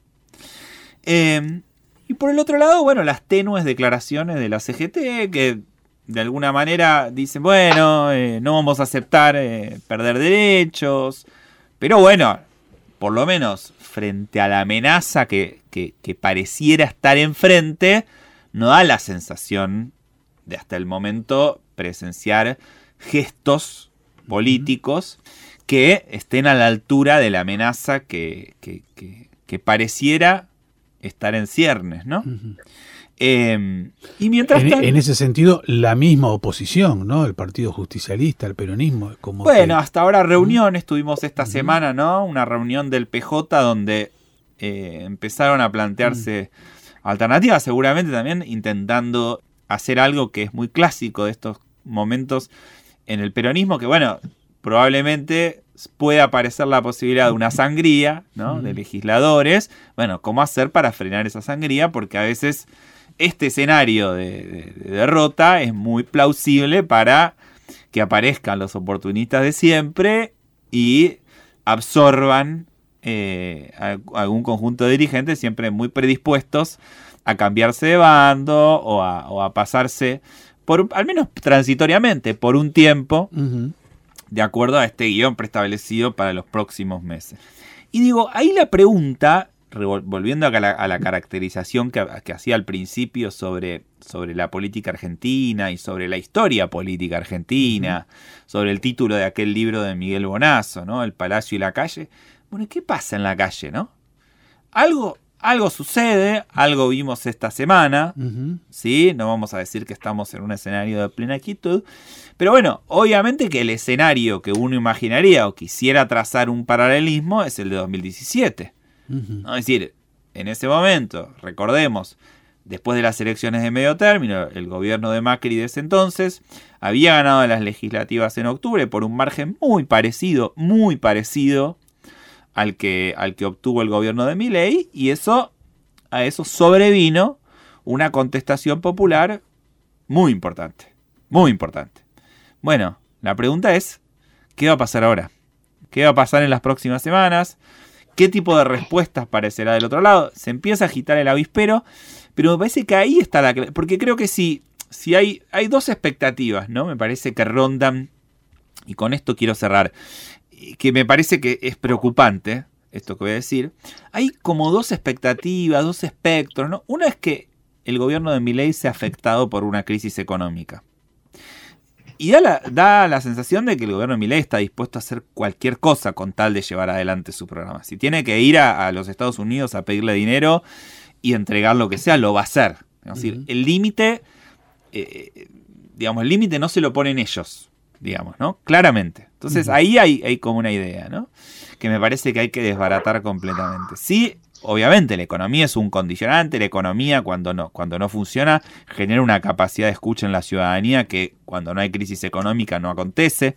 Eh, y por el otro lado, bueno, las tenues declaraciones de la C G T, que de alguna manera dicen, bueno, eh, no vamos a aceptar eh, perder derechos, pero bueno, por lo menos frente a la amenaza que, que, que pareciera estar enfrente, no da la sensación de hasta el momento presenciar gestos políticos que estén a la altura de la amenaza que, que, que, que pareciera estar en ciernes, ¿no? Uh-huh. Eh, y mientras
en,
tanto,
en ese sentido, la misma oposición, ¿no? El Partido Justicialista, el peronismo. Como
bueno,
que...
hasta ahora reuniones, tuvimos esta uh-huh. semana, ¿no? Una reunión del P J donde eh, empezaron a plantearse uh-huh. alternativas, seguramente también intentando hacer algo que es muy clásico de estos momentos en el peronismo, que bueno, probablemente puede aparecer la posibilidad de una sangría, ¿no? Uh-huh. De legisladores. Bueno, ¿cómo hacer para frenar esa sangría? Porque a veces este escenario de, de, de derrota es muy plausible para que aparezcan los oportunistas de siempre y absorban eh, a, a algún conjunto de dirigentes siempre muy predispuestos a cambiarse de bando o a, o a pasarse, por al menos transitoriamente, por un tiempo, uh-huh. de acuerdo a este guión preestablecido para los próximos meses. Y digo, ahí la pregunta, volviendo a la, a la caracterización que, que hacía al principio sobre, sobre la política argentina y sobre la historia política argentina, uh-huh. sobre el título de aquel libro de Miguel Bonazo, ¿no? El Palacio y la Calle. Bueno, ¿qué pasa en la calle, no? Algo, algo sucede, algo vimos esta semana, uh-huh. ¿sí? No vamos a decir que estamos en un escenario de plena quietud, pero bueno, obviamente que el escenario que uno imaginaría o quisiera trazar un paralelismo es el de dos mil diecisiete. Uh-huh. ¿No? Es decir, en ese momento, recordemos, después de las elecciones de medio término, el gobierno de Macri de ese entonces había ganado las legislativas en octubre por un margen muy parecido, muy parecido al que, al que obtuvo el gobierno de Milei, y eso, a eso sobrevino una contestación popular muy importante, muy importante. Bueno, La pregunta es, ¿qué va a pasar ahora? ¿Qué va a pasar en las próximas semanas? ¿Qué tipo de respuestas parecerá del otro lado? Se empieza a agitar el avispero, pero me parece que ahí está la clave. Porque creo que si, si hay, hay dos expectativas, ¿no? Me parece que rondan, y con esto quiero cerrar, que me parece que es preocupante, esto que voy a decir. Hay como dos expectativas, dos espectros, ¿no? Una es que el gobierno de Milei sea afectado por una crisis económica. Y da la, da la sensación de que el gobierno de Milei está dispuesto a hacer cualquier cosa con tal de llevar adelante su programa. Si tiene que ir a, a los Estados Unidos a pedirle dinero y entregar lo que sea, lo va a hacer. Es decir, uh-huh. el límite, eh, digamos, el límite no se lo ponen ellos, digamos, ¿no? Claramente. Entonces uh-huh. ahí hay, hay como una idea, ¿no? Que me parece que hay que desbaratar completamente. Sí, obviamente la economía es un condicionante, la economía cuando no, cuando no funciona genera una capacidad de escucha en la ciudadanía que cuando no hay crisis económica no acontece.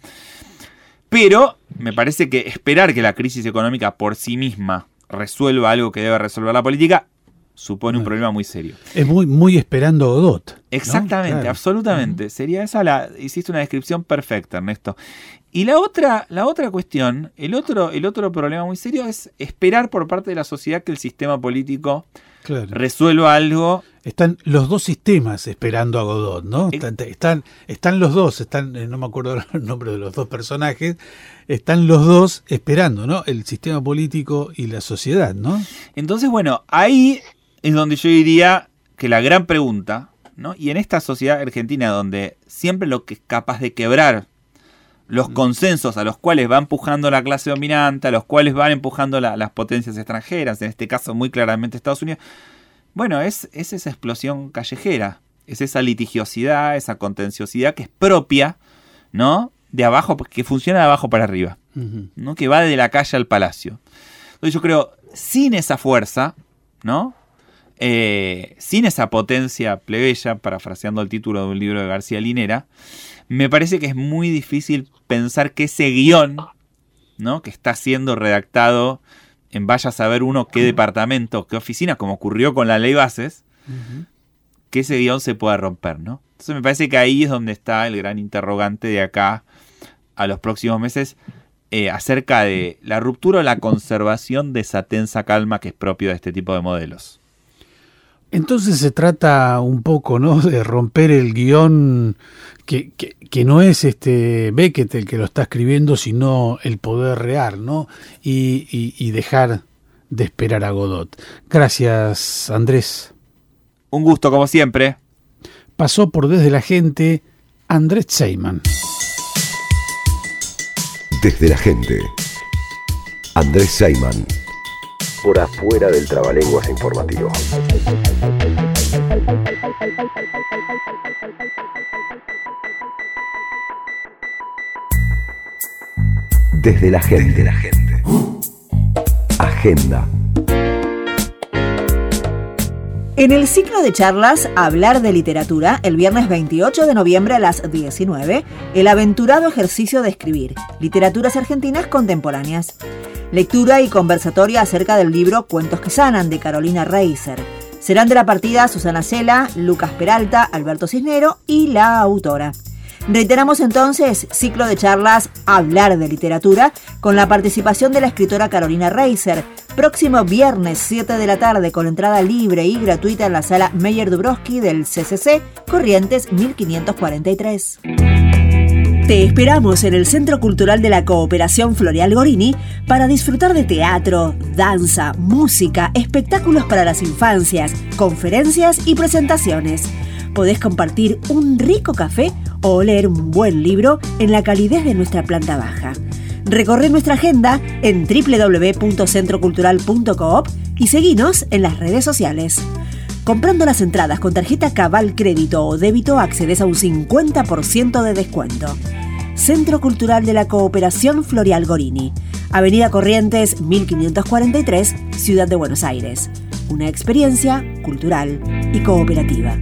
Pero me parece que esperar que la crisis económica por sí misma resuelva algo que debe resolver la política supone un problema muy serio.
Es muy, muy esperando Godot.
Exactamente, ¿no? Claro. Absolutamente. Uh-huh. Sería esa la. Hiciste una descripción perfecta, Ernesto. Y la otra, la otra cuestión, el otro, el otro problema muy serio es esperar por parte de la sociedad que el sistema político claro. resuelva algo.
Están los dos sistemas esperando a Godot, ¿no? Están, están, están los dos, están, no me acuerdo el nombre de los dos personajes, están los dos esperando, ¿no? El sistema político y la sociedad, ¿no?
Entonces, bueno, ahí es donde yo diría que la gran pregunta, ¿no? Y en esta sociedad argentina donde siempre lo que es capaz de quebrar los consensos a los cuales va empujando la clase dominante, a los cuales van empujando la, las potencias extranjeras, en este caso muy claramente Estados Unidos, bueno, es, es esa explosión callejera, es esa litigiosidad, esa contenciosidad que es propia, ¿no? De abajo, que funciona de abajo para arriba, uh-huh. ¿no? Que va de la calle al palacio. Entonces yo creo, sin esa fuerza, ¿no? Eh, sin esa potencia plebeya, parafraseando el título de un libro de García Linera, me parece que es muy difícil pensar que ese guión, ¿no? Que está siendo redactado en vaya a saber uno qué departamento, qué oficina, como ocurrió con la ley Bases, uh-huh. que ese guión se pueda romper, ¿no? Entonces me parece que ahí es donde está el gran interrogante de acá a los próximos meses eh, acerca de la ruptura o la conservación de esa tensa calma que es propio de este tipo de modelos.
Entonces se trata un poco, ¿no?, de romper el guión que, que, que no es este Beckett el que lo está escribiendo, sino el poder real, ¿no? Y, y, y dejar de esperar a Godot. Gracias, Andrés.
Un gusto, como siempre.
Pasó por Desde la Gente Andrés Seyman.
Desde la Gente, Andrés Seyman.
Por afuera del trabalenguas informativo.
Desde la Gente. Desde la Gente. Agenda.
En el ciclo de charlas Hablar de Literatura, el viernes veintiocho de noviembre a las diecinueve, el aventurado ejercicio de escribir, literaturas argentinas contemporáneas. Lectura y conversatoria acerca del libro Cuentos que sanan, de Carolina Reiser. Serán de la partida Susana Cela, Lucas Peralta, Alberto Cisnero y la autora. Reiteramos entonces, ciclo de charlas Hablar de Literatura, con la participación de la escritora Carolina Reiser, próximo viernes siete de la tarde, con entrada libre y gratuita en la sala Meyer Dubrovsky del C C C, Corrientes mil quinientos cuarenta y tres. Te esperamos en el Centro Cultural de la Cooperación Florial Gorini para disfrutar de teatro, danza, música, espectáculos para las infancias, conferencias y presentaciones. Podés compartir un rico café o leer un buen libro en la calidez de nuestra planta baja. Recorre nuestra agenda en doble u doble u doble u punto centro cultural punto coop y seguinos en las redes sociales. Comprando las entradas con tarjeta Cabal Crédito o Débito accedes a un cincuenta por ciento de descuento. Centro Cultural de la Cooperación Florial Gorini, Avenida Corrientes mil quinientos cuarenta y tres, Ciudad de Buenos Aires. Una experiencia cultural y cooperativa.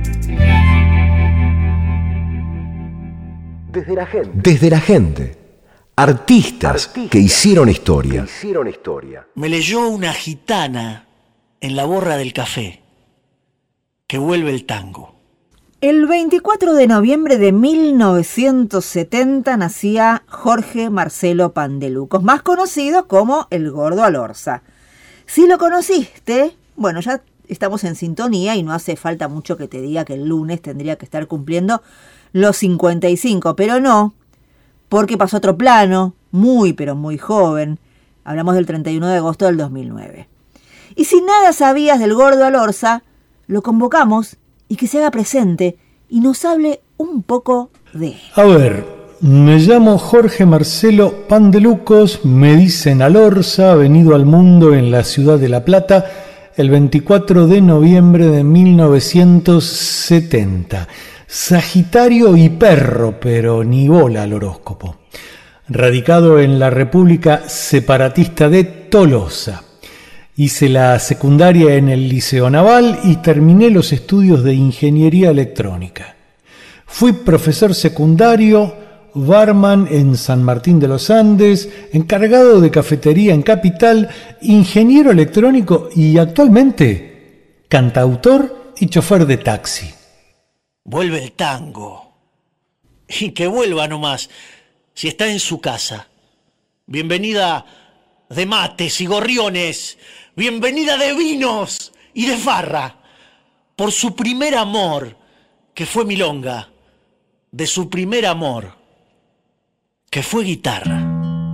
Desde la Gente. Desde la Gente. Artistas, Artistas que hicieron historia.
Que hicieron historia.
Me leyó una gitana en la borra del café. Que vuelve el tango.
El veinticuatro de noviembre de mil novecientos setenta nacía Jorge Marcelo Pandelucos, más conocido como el Gordo Alorza. Si lo conociste, bueno, ya estamos en sintonía y no hace falta mucho que te diga que el lunes tendría que estar cumpliendo los cincuenta y cinco, pero no, porque pasó a otro plano, muy pero muy joven. Hablamos del treinta y uno de agosto del dos mil nueve. Y si nada sabías del Gordo Alorza, lo convocamos y que se haga presente y nos hable un poco de él.
A ver, me llamo Jorge Marcelo Pandelucos, me dicen Alorza, venido al mundo en la ciudad de La Plata el veinticuatro de noviembre de mil novecientos setenta. Sagitario y perro, pero ni bola al horóscopo. Radicado en la República Separatista de Tolosa. Hice la secundaria en el Liceo Naval y terminé los estudios de Ingeniería Electrónica. Fui profesor secundario, barman en San Martín de los Andes, encargado de cafetería en Capital, ingeniero electrónico y actualmente cantautor y chofer de taxi.
Vuelve el tango. Y que vuelva nomás, si está en su casa. Bienvenida de mates y gorriones. Bienvenida de vinos y de farra, por su primer amor, que fue milonga, de su primer amor, que fue guitarra.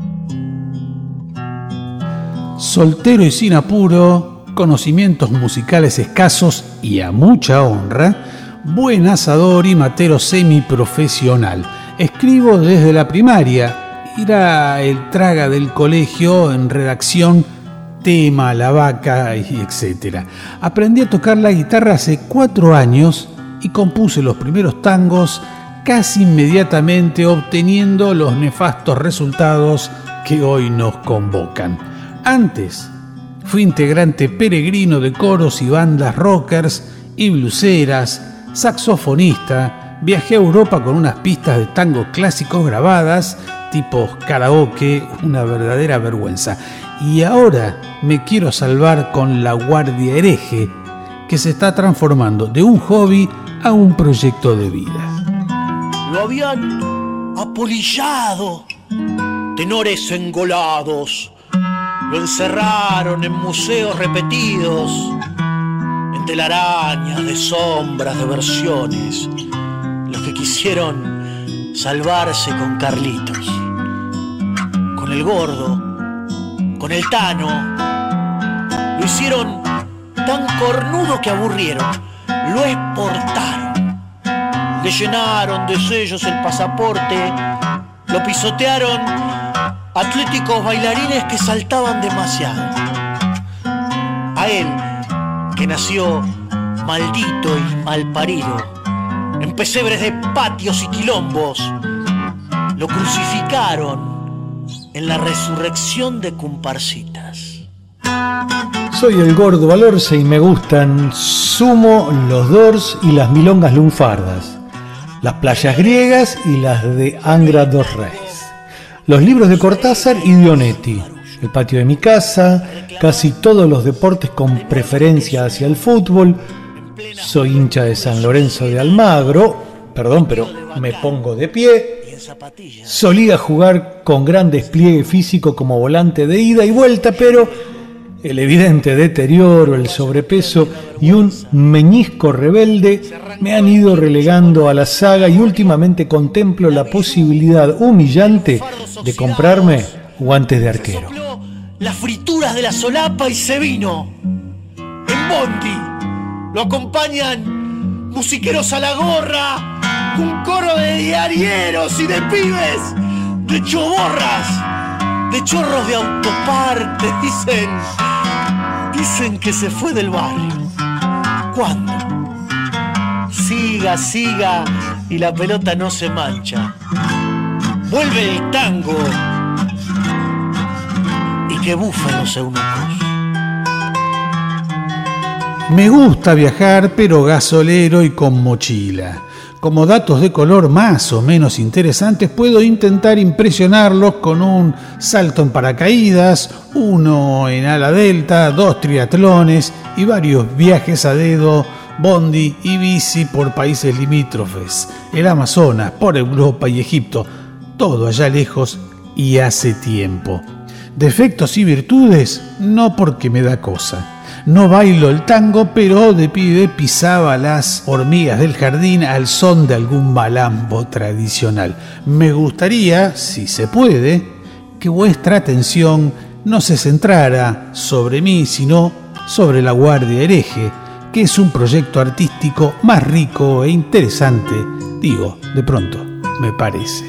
Soltero y sin apuro, conocimientos musicales escasos y a mucha honra, buen asador y matero semiprofesional. Escribo desde la primaria, era el traga del colegio en redacción, tema, la vaca, y etcétera. Aprendí a tocar la guitarra hace cuatro años y compuse los primeros tangos casi inmediatamente, obteniendo los nefastos resultados que hoy nos convocan. Antes, fui integrante peregrino de coros y bandas rockers y bluseras, saxofonista, viajé a Europa con unas pistas de tangos clásicos grabadas, tipo karaoke, una verdadera vergüenza. Y ahora me quiero salvar con La Guardia Hereje, que se está transformando de un hobby a un proyecto de vida.
Lo habían apolillado, tenores engolados, lo encerraron en museos repetidos, en telarañas de sombras, de versiones, los que quisieron salvarse con Carlitos, con el Gordo, con el Tano. Lo hicieron tan cornudo que aburrieron, lo exportaron, le llenaron de sellos el pasaporte, lo pisotearon atléticos bailarines que saltaban demasiado. A él, que nació maldito y malparido, en pesebres de patios y quilombos, lo crucificaron en la resurrección de Comparsitas.
Soy el Gordo Alorza y me gustan sumo, los Doors y las milongas lunfardas, las playas griegas y las de Angra dos Reis, los libros de Cortázar y de Onetti, el patio de mi casa, casi todos los deportes con preferencia hacia el fútbol. Soy hincha de San Lorenzo de Almagro, perdón, pero me pongo de pie. Solía jugar con gran despliegue físico como volante de ida y vuelta, pero el evidente deterioro, el sobrepeso y un meñisco rebelde me han ido relegando a la saga y últimamente contemplo la posibilidad humillante de comprarme guantes de arquero.
Las frituras de la solapa y se vino. En Bondi lo acompañan musiqueros a la gorra, un coro de diarieros y de pibes, de choborras, de chorros de autopartes. Dicen, dicen que se fue del barrio. ¿Cuándo? Siga, siga y la pelota no se mancha. Vuelve el tango y que bufen los eunucos.
Me gusta viajar, pero gasolero y con mochila. Como datos de color más o menos interesantes, puedo intentar impresionarlos con un salto en paracaídas, uno en ala delta, dos triatlones y varios viajes a dedo bondi y bici por países limítrofes, el Amazonas, por Europa y Egipto, todo allá lejos y hace tiempo. Defectos y virtudes, no porque me da cosa. No bailo el tango, pero de pibe pisaba las hormigas del jardín al son de algún malambo tradicional. Me gustaría, si se puede, que vuestra atención no se centrara sobre mí, sino sobre La Guardia Hereje, que es un proyecto artístico más rico e interesante, digo, de pronto, me parece.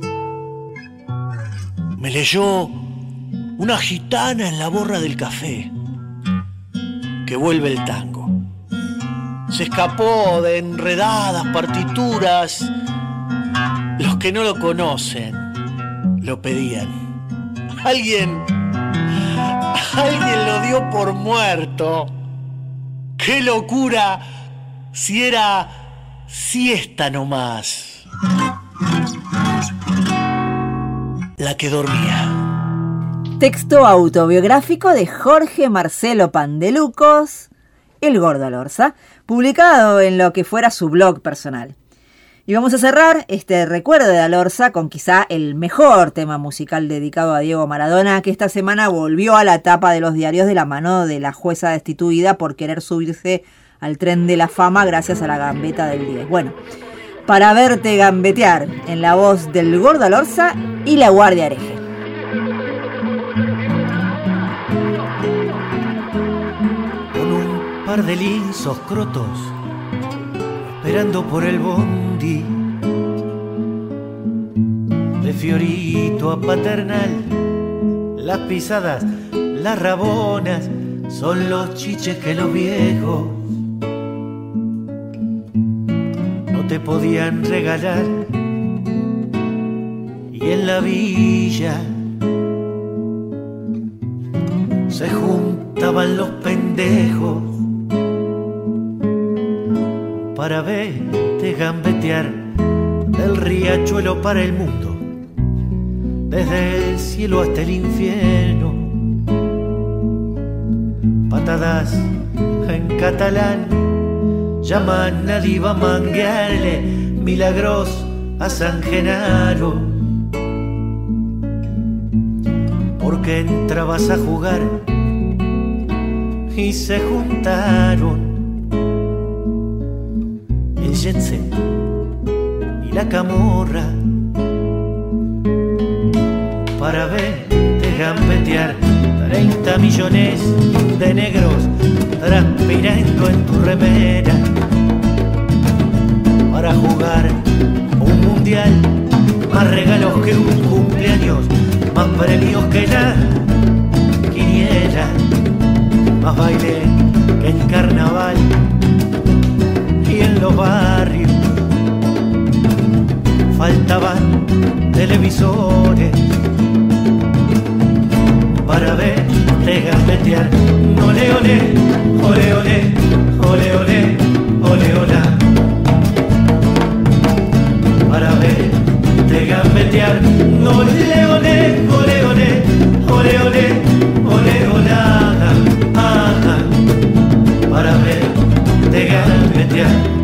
Me leyó una gitana en la borra del café, que vuelve el tango. Se escapó de enredadas partituras. Los que no lo conocen lo pedían. Alguien, alguien lo dio por muerto. ¡Qué locura! Si era siesta nomás. La que dormía.
Texto autobiográfico de Jorge Marcelo Pandelucos, El Gordo Alorza, publicado en lo que fuera su blog personal. Y vamos a cerrar este recuerdo de Alorza con quizá el mejor tema musical dedicado a Diego Maradona, que esta semana volvió a la tapa de los diarios de la mano de la jueza destituida por querer subirse al tren de la fama gracias a la gambeta del diez. Bueno, Para verte gambetear, en la voz del Gordo Alorza y La Guardia Hereje.
Par de linsos crotos esperando por el bondi, de Fiorito a Paternal, las pisadas, las rabonas son los chiches que los viejos no te podían regalar. Y en la villa se juntaban los pendejos para verte gambetear del riachuelo para el mundo, desde el cielo hasta el infierno. Patadas en catalán llaman a Diva a manguearle milagros a San Genaro, porque entrabas a jugar y se juntaron el jet set y la camorra para verte gambetear. Treinta millones de negros transpirando en tu remera para jugar un mundial, más regalos que un cumpleaños, más premios que la quiniela, más baile que en carnaval y en los barrios faltaban televisores para verte gambetear. Ole, ole, ole, ole, ole, ole, ole, ole, para verte gambetear. Ole, ole, ole, ole, ole, ole, ole, ole, ah, para verte gambetear.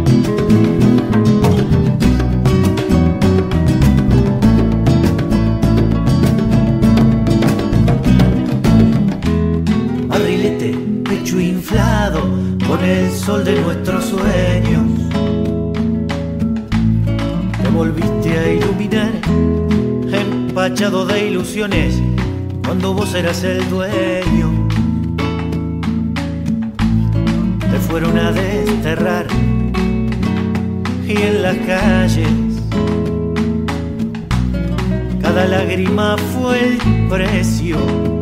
Con el sol de nuestros sueños te volviste a iluminar, empachado de ilusiones cuando vos eras el dueño. Te fueron a desterrar y en las calles cada lágrima fue el precio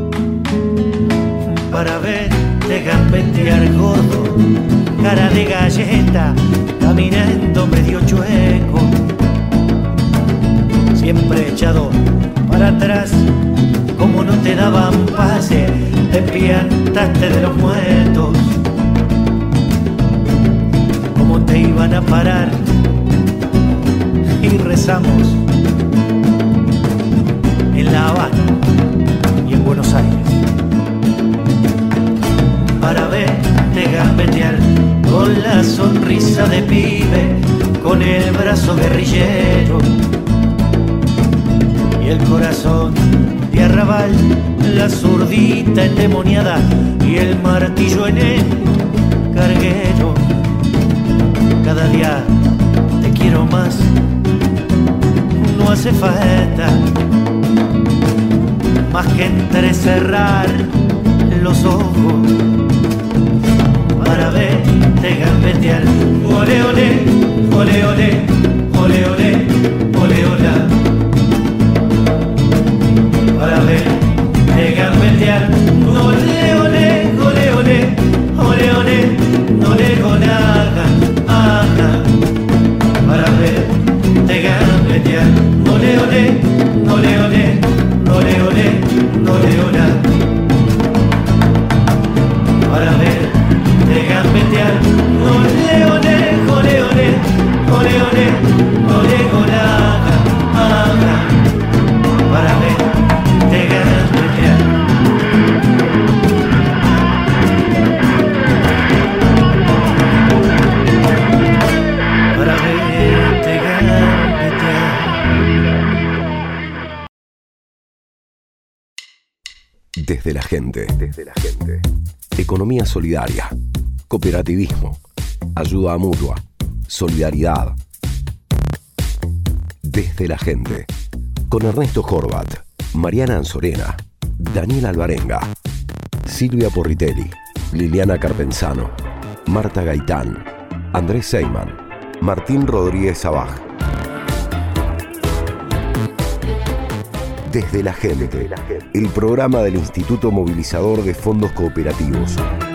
para ver de gambetear, gordo, cara de galleta, caminando medio chueco, siempre echado para atrás, como no te daban pase, te piantaste de los muertos, como te iban a parar, y rezamos en La Habana y en Buenos Aires para verte gambetear.
con la sonrisa de pibe, con el brazo guerrillero y el corazón de arrabal, la zurdita endemoniada y el martillo en el carguero. Cada día te quiero más, no hace falta más que entrecerrar los ojos para verte gambetear. Ole, ole, ole, ole, ole, ole, ole, ola. Para verte gambetear. Ole, ole, ole, ole, ole, ole, no le gonaga, ajá. Para verte gambetear. Ole, ole, ole, ole, ole, ole, ole, ola. Para ver de gambetear, ole, ole, ole, ole, ole, ole, ole, golaga, aga, para ver de gambetear. Para ver de gambetear.
Desde la gente, desde la gente. Economía solidaria, cooperativismo, ayuda mutua, solidaridad. Desde la gente, con Ernesto Horvat, Mariana Anzorena, Daniel Alvarenga, Silvia Porritelli, Liliana Carpenzano, Marta Gaitán, Andrés Seyman, Martín Rodríguez Sabaj. Desde la gente, el programa del Instituto Movilizador de Fondos Cooperativos.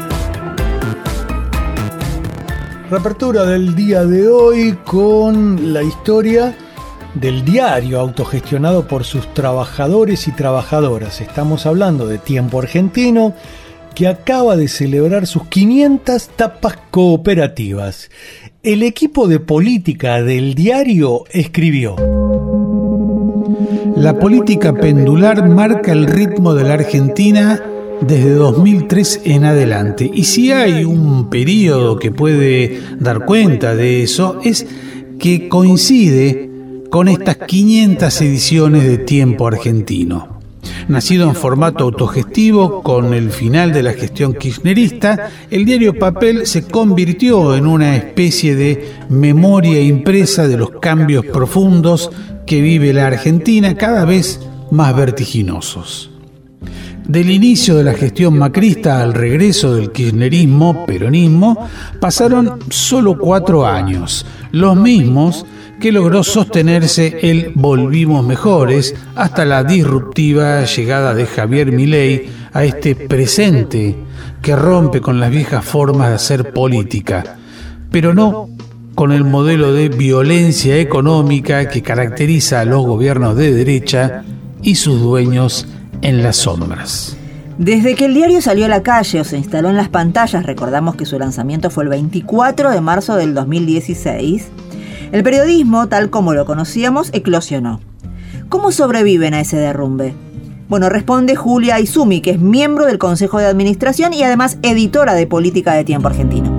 Reapertura del día de hoy con la historia del diario autogestionado por sus trabajadores y trabajadoras. Estamos hablando de Tiempo Argentino, que acaba de celebrar sus quinientas tapas cooperativas. El equipo de política del diario escribió:
la política pendular marca el ritmo de la Argentina desde dos mil tres en adelante. Y si hay un periodo que puede dar cuenta de eso, es que coincide con estas quinientas ediciones de Tiempo Argentino. Nacido en formato autogestivo con el final de la gestión kirchnerista, el diario Papel se convirtió en una especie de memoria impresa de los cambios profundos que vive la Argentina, cada vez más vertiginosos. Del inicio de la gestión macrista al regreso del kirchnerismo, peronismo, pasaron solo cuatro años, los mismos que logró sostenerse el Volvimos Mejores hasta la disruptiva llegada de Javier Milei a este presente que rompe con las viejas formas de hacer política, pero no con el modelo de violencia económica que caracteriza a los gobiernos de derecha y sus dueños en las sombras.
Desde que el diario salió a la calle o se instaló en las pantallas, recordamos que su lanzamiento fue el veinticuatro de marzo del dos mil dieciséis, el periodismo, tal como lo conocíamos, eclosionó. ¿Cómo sobreviven a ese derrumbe? Bueno, responde Julia Izumi, que es miembro del Consejo de Administración y además editora de política de Tiempo Argentino.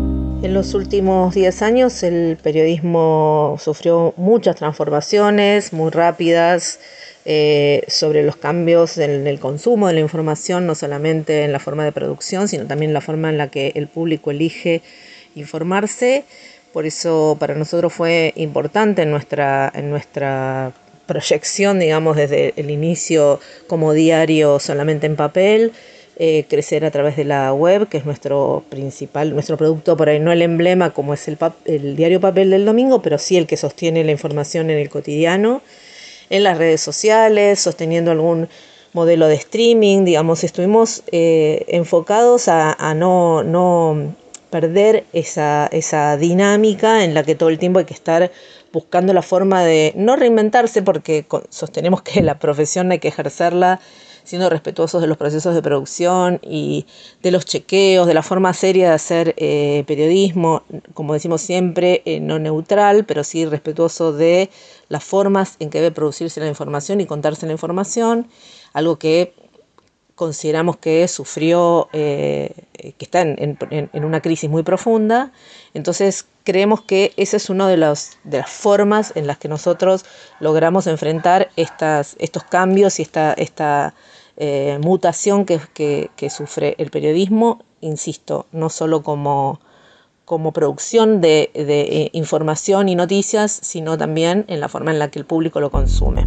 En los últimos diez años el periodismo sufrió muchas transformaciones muy rápidas eh, sobre los cambios en el consumo de la información, no solamente en la forma de producción, sino también en la forma en la que el público elige informarse. Por eso para nosotros fue importante en nuestra, en nuestra proyección, digamos, desde el inicio como diario solamente en papel, Eh, crecer a través de la web, que es nuestro principal, nuestro producto, por ahí no el emblema como es el, pap- el diario Papel del domingo, pero sí el que sostiene la información en el cotidiano, en las redes sociales, sosteniendo algún modelo de streaming, digamos, estuvimos eh, enfocados a, a no, no perder esa, esa dinámica en la que todo el tiempo hay que estar buscando la forma de no reinventarse, porque con, sostenemos que la profesión hay que ejercerla siendo respetuosos de los procesos de producción y de los chequeos, de la forma seria de hacer eh, periodismo, como decimos siempre, eh, no neutral, pero sí respetuoso de las formas en que debe producirse la información y contarse la información, algo que consideramos que sufrió, eh, que está en, en, en una crisis muy profunda. Entonces creemos que esa es una de, los, de las formas en las que nosotros logramos enfrentar estas, estos cambios y esta, esta eh, mutación que, que, que sufre el periodismo, insisto, no solo como, como producción de, de información y noticias, sino también en la forma en la que el público lo consume.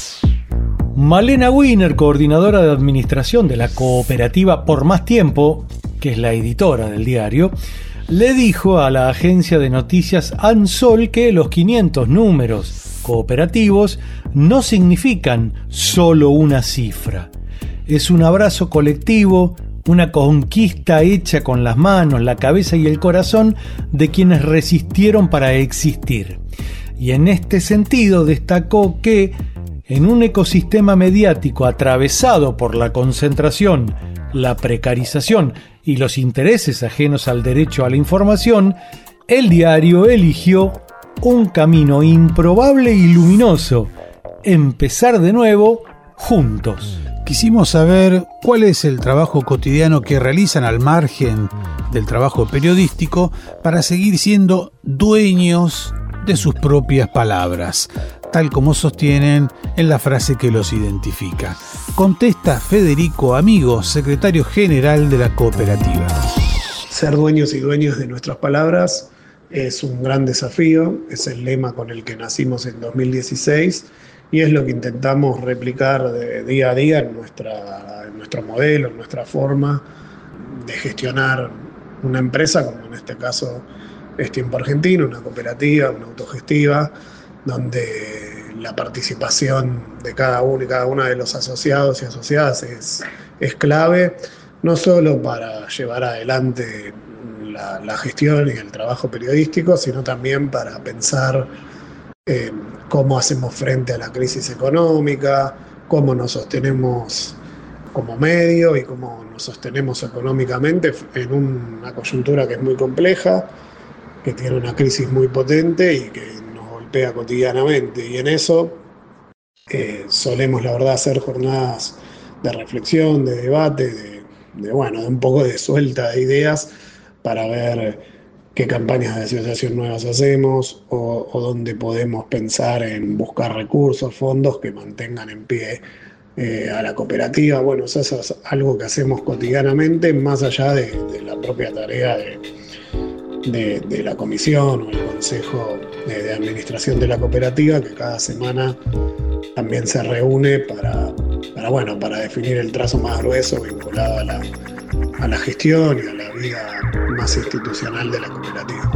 Malena Wiener, coordinadora de administración de la cooperativa Por Más Tiempo, que es la editora del diario, le dijo a la agencia de noticias ANSOL que los quinientos números cooperativos no significan solo una cifra. Es un abrazo colectivo, una conquista hecha con las manos, la cabeza y el corazón de quienes resistieron para existir. Y en este sentido destacó que en un ecosistema mediático atravesado por la concentración, la precarización y los intereses ajenos al derecho a la información, el diario eligió un camino improbable y luminoso: empezar de nuevo juntos.
Quisimos saber cuál es el trabajo cotidiano que realizan al margen del trabajo periodístico para seguir siendo dueños de sus propias palabras, tal como sostienen en la frase que los identifica. Contesta Federico Amigo, secretario general de la cooperativa.
Ser dueños y dueños de nuestras palabras es un gran desafío, es el lema con el que nacimos en dos mil dieciséis y es lo que intentamos replicar de día a día en, nuestra, en nuestro modelo, en nuestra forma de gestionar una empresa, como en este caso es Tiempo Argentino, una cooperativa, una autogestiva, donde la participación de cada uno y cada una de los asociados y asociadas es, es clave, no solo para llevar adelante la, la gestión y el trabajo periodístico, sino también para pensar eh, cómo hacemos frente a la crisis económica, cómo nos sostenemos como medio y cómo nos sostenemos económicamente en una coyuntura que es muy compleja, que tiene una crisis muy potente y que nos golpea cotidianamente. Y en eso eh, solemos, la verdad, hacer jornadas de reflexión, de debate, de, de, bueno, de un poco de suelta de ideas para ver qué campañas de asociación nuevas hacemos o, o dónde podemos pensar en buscar recursos, fondos que mantengan en pie eh, a la cooperativa. Bueno, eso es algo que hacemos cotidianamente, más allá de, de la propia tarea de De, de la comisión o el consejo de, de administración de la cooperativa, que cada semana también se reúne para, para, bueno, para definir el trazo más grueso vinculado a la, a la gestión y a la vida más institucional de la cooperativa.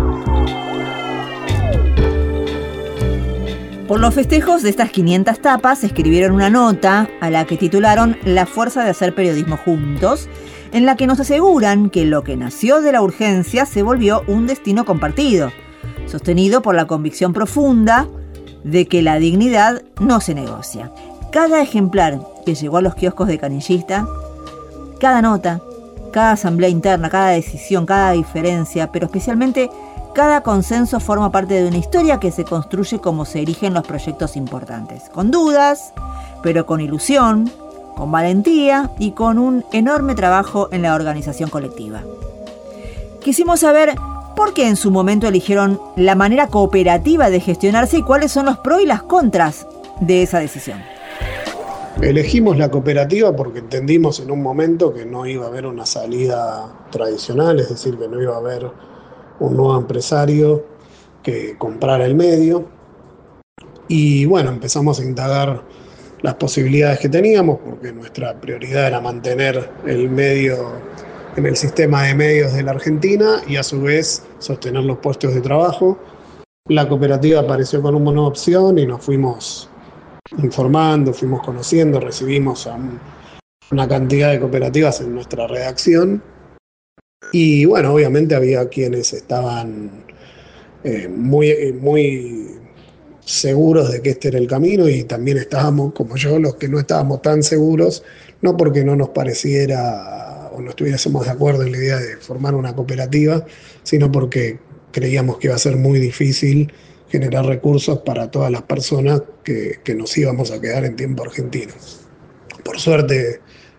Por los festejos de estas quinientas tapas escribieron una nota a la que titularon La fuerza de hacer periodismo juntos, en la que nos aseguran que lo que nació de la urgencia se volvió un destino compartido, sostenido por la convicción profunda de que la dignidad no se negocia. Cada ejemplar que llegó a los kioscos de Canillista, cada nota, cada asamblea interna, cada decisión, cada diferencia, pero especialmente cada consenso forma parte de una historia que se construye como se erigen los proyectos importantes, con dudas, pero con ilusión, con valentía y con un enorme trabajo en la organización colectiva. Quisimos saber por qué en su momento eligieron la manera cooperativa de gestionarse y cuáles son los pros y las contras de esa decisión.
Elegimos la cooperativa porque entendimos en un momento que no iba a haber una salida tradicional, es decir, que no iba a haber un nuevo empresario que comprara el medio. Y bueno, empezamos a indagar las posibilidades que teníamos, porque nuestra prioridad era mantener el medio en el sistema de medios de la Argentina y a su vez sostener los puestos de trabajo. La cooperativa apareció con una opción y nos fuimos informando, fuimos conociendo, recibimos a un, una cantidad de cooperativas en nuestra redacción y bueno, obviamente había quienes estaban eh, muy, muy seguros de que este era el camino y también estábamos, como yo, los que no estábamos tan seguros, no porque no nos pareciera o no estuviésemos de acuerdo en la idea de formar una cooperativa, sino porque creíamos que iba a ser muy difícil generar recursos para todas las personas que, que nos íbamos a quedar en Tiempo Argentino. Por suerte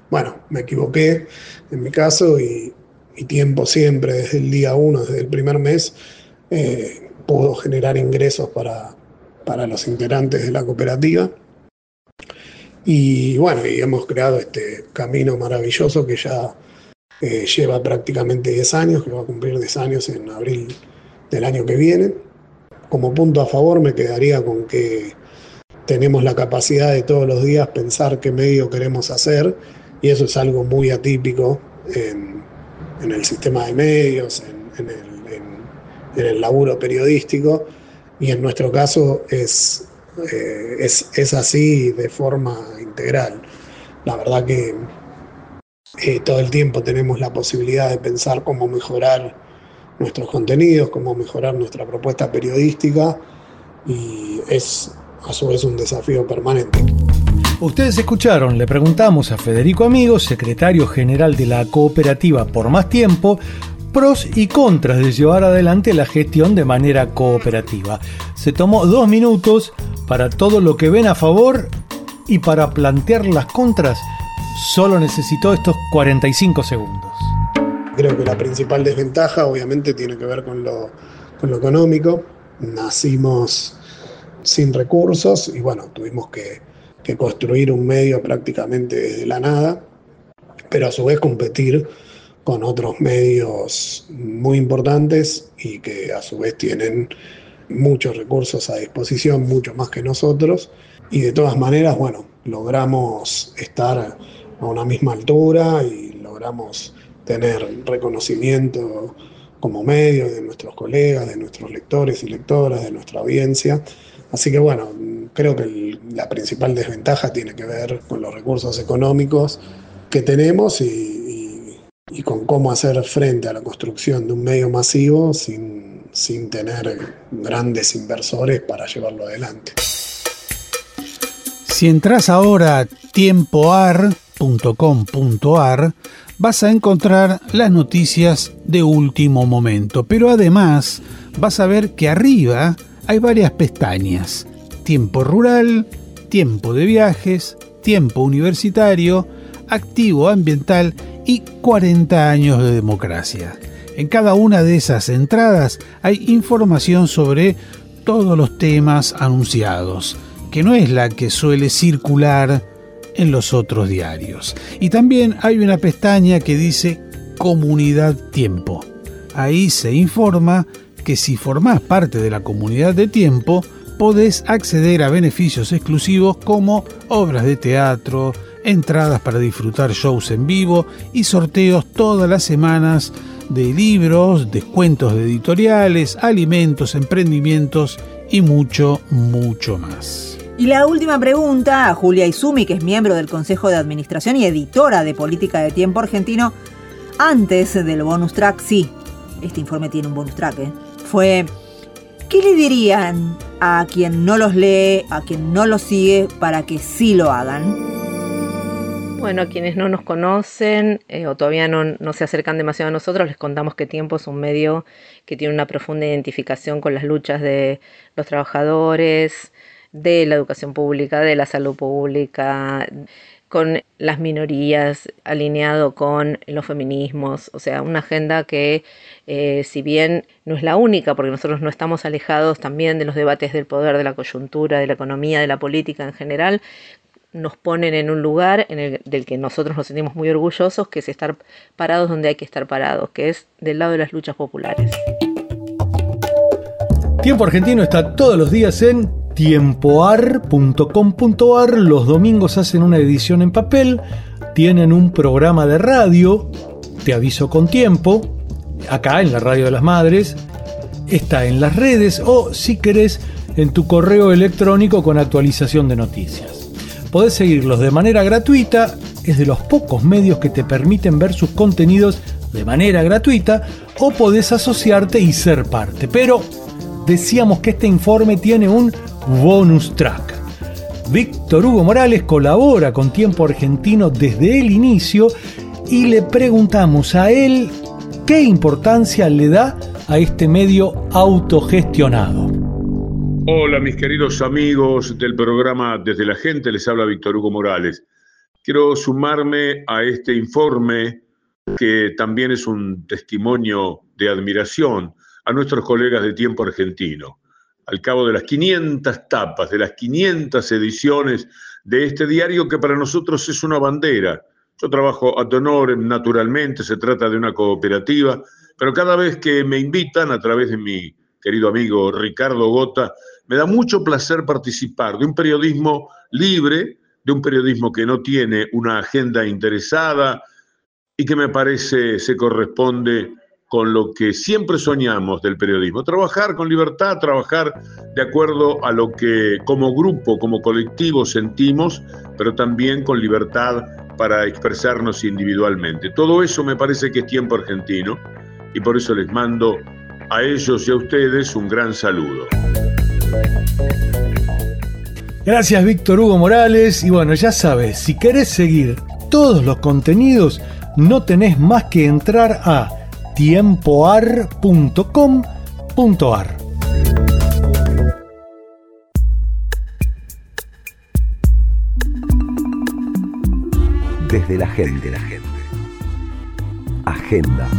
bueno, me equivoqué en mi caso y, y tiempo siempre, desde el día uno, desde el primer mes, eh, pudo generar ingresos para, para los integrantes de la cooperativa. Y bueno, y hemos creado este camino maravilloso que ya eh, lleva prácticamente diez años, que va a cumplir diez años en abril del año que viene. Como punto a favor me quedaría con que tenemos la capacidad de todos los días pensar qué medio queremos hacer, y eso es algo muy atípico en, en el sistema de medios, en, en, el, en, en el laburo periodístico, y en nuestro caso es, eh, es, es así de forma integral. La verdad que eh, todo el tiempo tenemos la posibilidad de pensar cómo mejorar nuestros contenidos, cómo mejorar nuestra propuesta periodística, y es a su vez un desafío permanente.
Ustedes escucharon, le preguntamos a Federico Amigos, secretario general de la cooperativa Por Más Tiempo, pros y contras de llevar adelante la gestión de manera cooperativa. Se tomó dos minutos para todo lo que ven a favor, y para plantear las contras solo necesitó estos cuarenta y cinco segundos.
Creo que la principal desventaja obviamente tiene que ver con lo, con lo económico. Nacimos sin recursos y bueno, tuvimos que, que construir un medio prácticamente desde la nada, pero a su vez competir con otros medios muy importantes y que a su vez tienen muchos recursos a disposición, mucho más que nosotros, y de todas maneras, bueno, logramos estar a una misma altura y logramos tener reconocimiento como medio de nuestros colegas, de nuestros lectores y lectoras, de nuestra audiencia. Así que bueno, creo que el, la principal desventaja tiene que ver con los recursos económicos que tenemos y, y, y con cómo hacer frente a la construcción de un medio masivo sin, sin tener grandes inversores para llevarlo adelante.
Si entras ahora a tiempoar punto com punto ar, vas a encontrar las noticias de último momento, pero además vas a ver que arriba hay varias pestañas: tiempo rural, tiempo de viajes, tiempo universitario, activo ambiental y cuarenta años de democracia. En cada una de esas entradas hay información sobre todos los temas anunciados, que no es la que suele circular en los otros diarios. Y también hay una pestaña que dice Comunidad Tiempo. Ahí se informa que si formás parte de la comunidad de Tiempo, podés acceder a beneficios exclusivos como obras de teatro, entradas para disfrutar shows en vivo y sorteos todas las semanas de libros, descuentos de editoriales, alimentos, emprendimientos y mucho, mucho más.
Y la última pregunta a Julia Izumi, que es miembro del Consejo de Administración y editora de Política de Tiempo Argentino, antes del bonus track. Sí, este informe tiene un bonus track, ¿eh? Fue: ¿qué le dirían a quien no los lee, a quien no los sigue, para que sí lo hagan?
Bueno, a quienes no nos conocen eh, o todavía no, no se acercan demasiado a nosotros, les contamos que Tiempo es un medio que tiene una profunda identificación con las luchas de los trabajadores, de la educación pública, de la salud pública, con las minorías, alineado con los feminismos, o sea, una agenda que eh, si bien no es la única, porque nosotros no estamos alejados también de los debates del poder, de la coyuntura, de la economía, de la política en general, nos ponen en un lugar en el, del que nosotros nos sentimos muy orgullosos, que es estar parados donde hay que estar parados, que es del lado de las luchas populares.
Tiempo Argentino está todos los días en tiempoar punto com punto ar. Los domingos hacen una edición en papel, tienen un programa de radio, Te Aviso con Tiempo, acá en la Radio de las Madres, está en las redes o, si querés, en tu correo electrónico con actualización de noticias. Podés seguirlos de manera gratuita, es de los pocos medios que te permiten ver sus contenidos de manera gratuita, o podés asociarte y ser parte. Pero decíamos que este informe tiene un bonus track. Víctor Hugo Morales colabora con Tiempo Argentino desde el inicio y le preguntamos a él qué importancia le da a este medio autogestionado.
Hola mis queridos amigos del programa Desde la Gente, les habla Víctor Hugo Morales. quiero sumarme a este informe que también es un testimonio de admiración a nuestros colegas de Tiempo Argentino. Al cabo de las quinientas tapas, de las quinientas ediciones de este diario que para nosotros es una bandera. Yo trabajo ad honorem, naturalmente, se trata de una cooperativa, pero cada vez que me invitan a través de mi querido amigo Ricardo Gota, me da mucho placer participar de un periodismo libre, de un periodismo que no tiene una agenda interesada y que me parece se corresponde con lo que siempre soñamos del periodismo. Trabajar con libertad, trabajar de acuerdo a lo que como grupo, como colectivo sentimos, pero también con libertad para expresarnos individualmente. Todo eso me parece que es Tiempo Argentino y por eso les mando a ellos y a ustedes un gran saludo.
Gracias, Víctor Hugo Morales. Y bueno, ya sabes, si querés seguir todos los contenidos, no tenés más que entrar a tiempoar punto com punto ar.
Desde la gente, la gente. Agenda.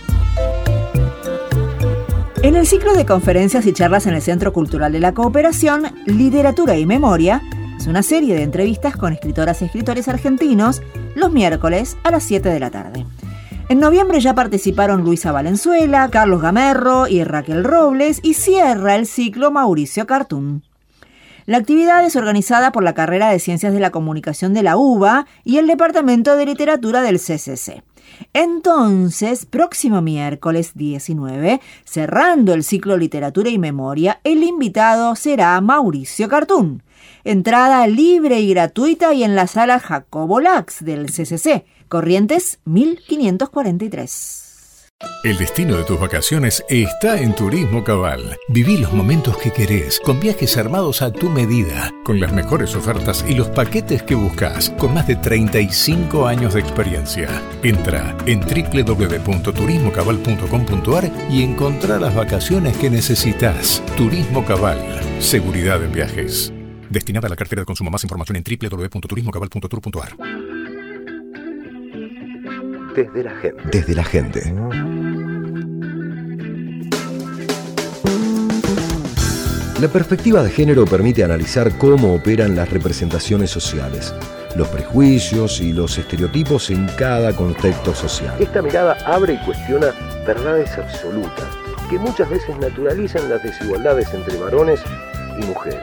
En el ciclo de conferencias y charlas en el Centro Cultural de la Cooperación, Literatura y Memoria, es una serie de entrevistas con escritoras y escritores argentinos los miércoles a las siete de la tarde. En noviembre ya participaron Luisa Valenzuela, Carlos Gamerro y Raquel Robles y cierra el ciclo Mauricio Cartún. La actividad es organizada por la carrera de Ciencias de la Comunicación de la UBA y el Departamento de Literatura del C C C. Entonces, próximo miércoles diecinueve, cerrando el ciclo Literatura y Memoria, el invitado será Mauricio Cartún. Entrada libre y gratuita y en la sala Jacobo Lax del C C C, Corrientes mil quinientos cuarenta y tres.
El destino de tus vacaciones está en Turismo Cabal. Viví los momentos que querés, con viajes armados a tu medida, con las mejores ofertas y los paquetes que buscas, con más de treinta y cinco años de experiencia. Entra en doble u doble u doble u punto turismo cabal punto com punto ar y encontrá las vacaciones que necesitas. Turismo Cabal, seguridad en viajes. Destinada a la cartera de consumo. Más información en doble u doble u doble u punto turismo cabal punto tour punto ar.
Desde la gente. Desde la gente. La perspectiva de género permite analizar cómo operan las representaciones sociales, los prejuicios y los estereotipos en cada contexto social. Esta mirada abre y cuestiona verdades absolutas que muchas veces naturalizan las desigualdades entre varones y mujeres.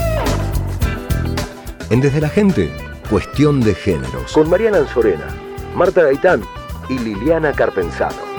En Desde la Gente, cuestión de géneros. Con Mariana Anzorena, Marta Gaitán y Liliana Carpenzano.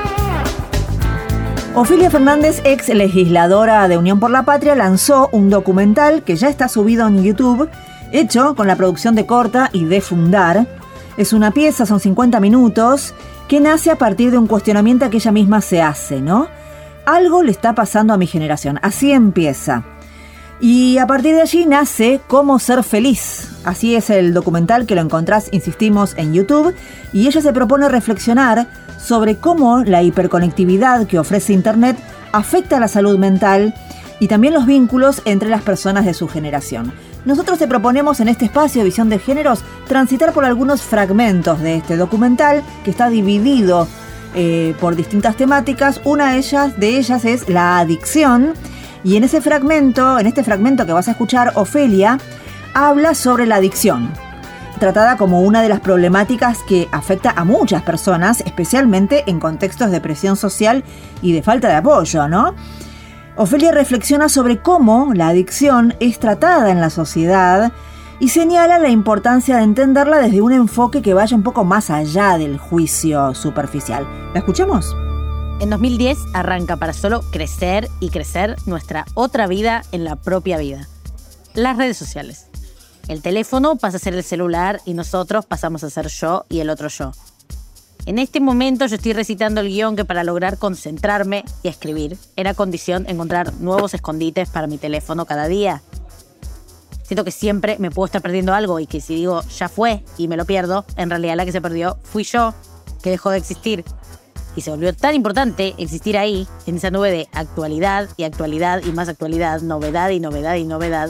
Ofelia Fernández, ex legisladora de Unión por la Patria, lanzó un documental que ya está subido en YouTube, hecho con la producción de Corta y de Fundar. Es una pieza, son cincuenta minutos, que nace a partir de un cuestionamiento que ella misma se hace, ¿no? Algo le está pasando a mi generación. Así empieza. Y a partir de allí nace Cómo ser feliz. Así es el documental, que lo encontrás, insistimos, en YouTube. Y ella se propone reflexionar sobre cómo la hiperconectividad que ofrece Internet afecta a la salud mental y también los vínculos entre las personas de su generación. Nosotros te proponemos en este espacio de Visión de Géneros transitar por algunos fragmentos de este documental, que está dividido eh, por distintas temáticas. Una de ellas, de ellas es la adicción. Y en ese fragmento, en este fragmento que vas a escuchar, Ofelia habla sobre la adicción, tratada como una de las problemáticas que afecta a muchas personas, especialmente en contextos de presión social y de falta de apoyo, ¿no? Ofelia reflexiona sobre cómo la adicción es tratada en la sociedad y señala la importancia de entenderla desde un enfoque que vaya un poco más allá del juicio superficial. ¿La escuchamos?
En dos mil diez arranca para solo crecer y crecer nuestra otra vida en la propia vida. Las redes sociales. El teléfono pasa a ser el celular y nosotros pasamos a ser yo y el otro yo. En este momento yo estoy recitando el guión que para lograr concentrarme y escribir era condición encontrar nuevos escondites para mi teléfono cada día. Siento que siempre me puedo estar perdiendo algo y que si digo ya fue y me lo pierdo, en realidad la que se perdió fui yo, que dejó de existir. Y se volvió tan importante existir ahí, en esa nube de actualidad y actualidad y más actualidad, novedad y novedad y novedad,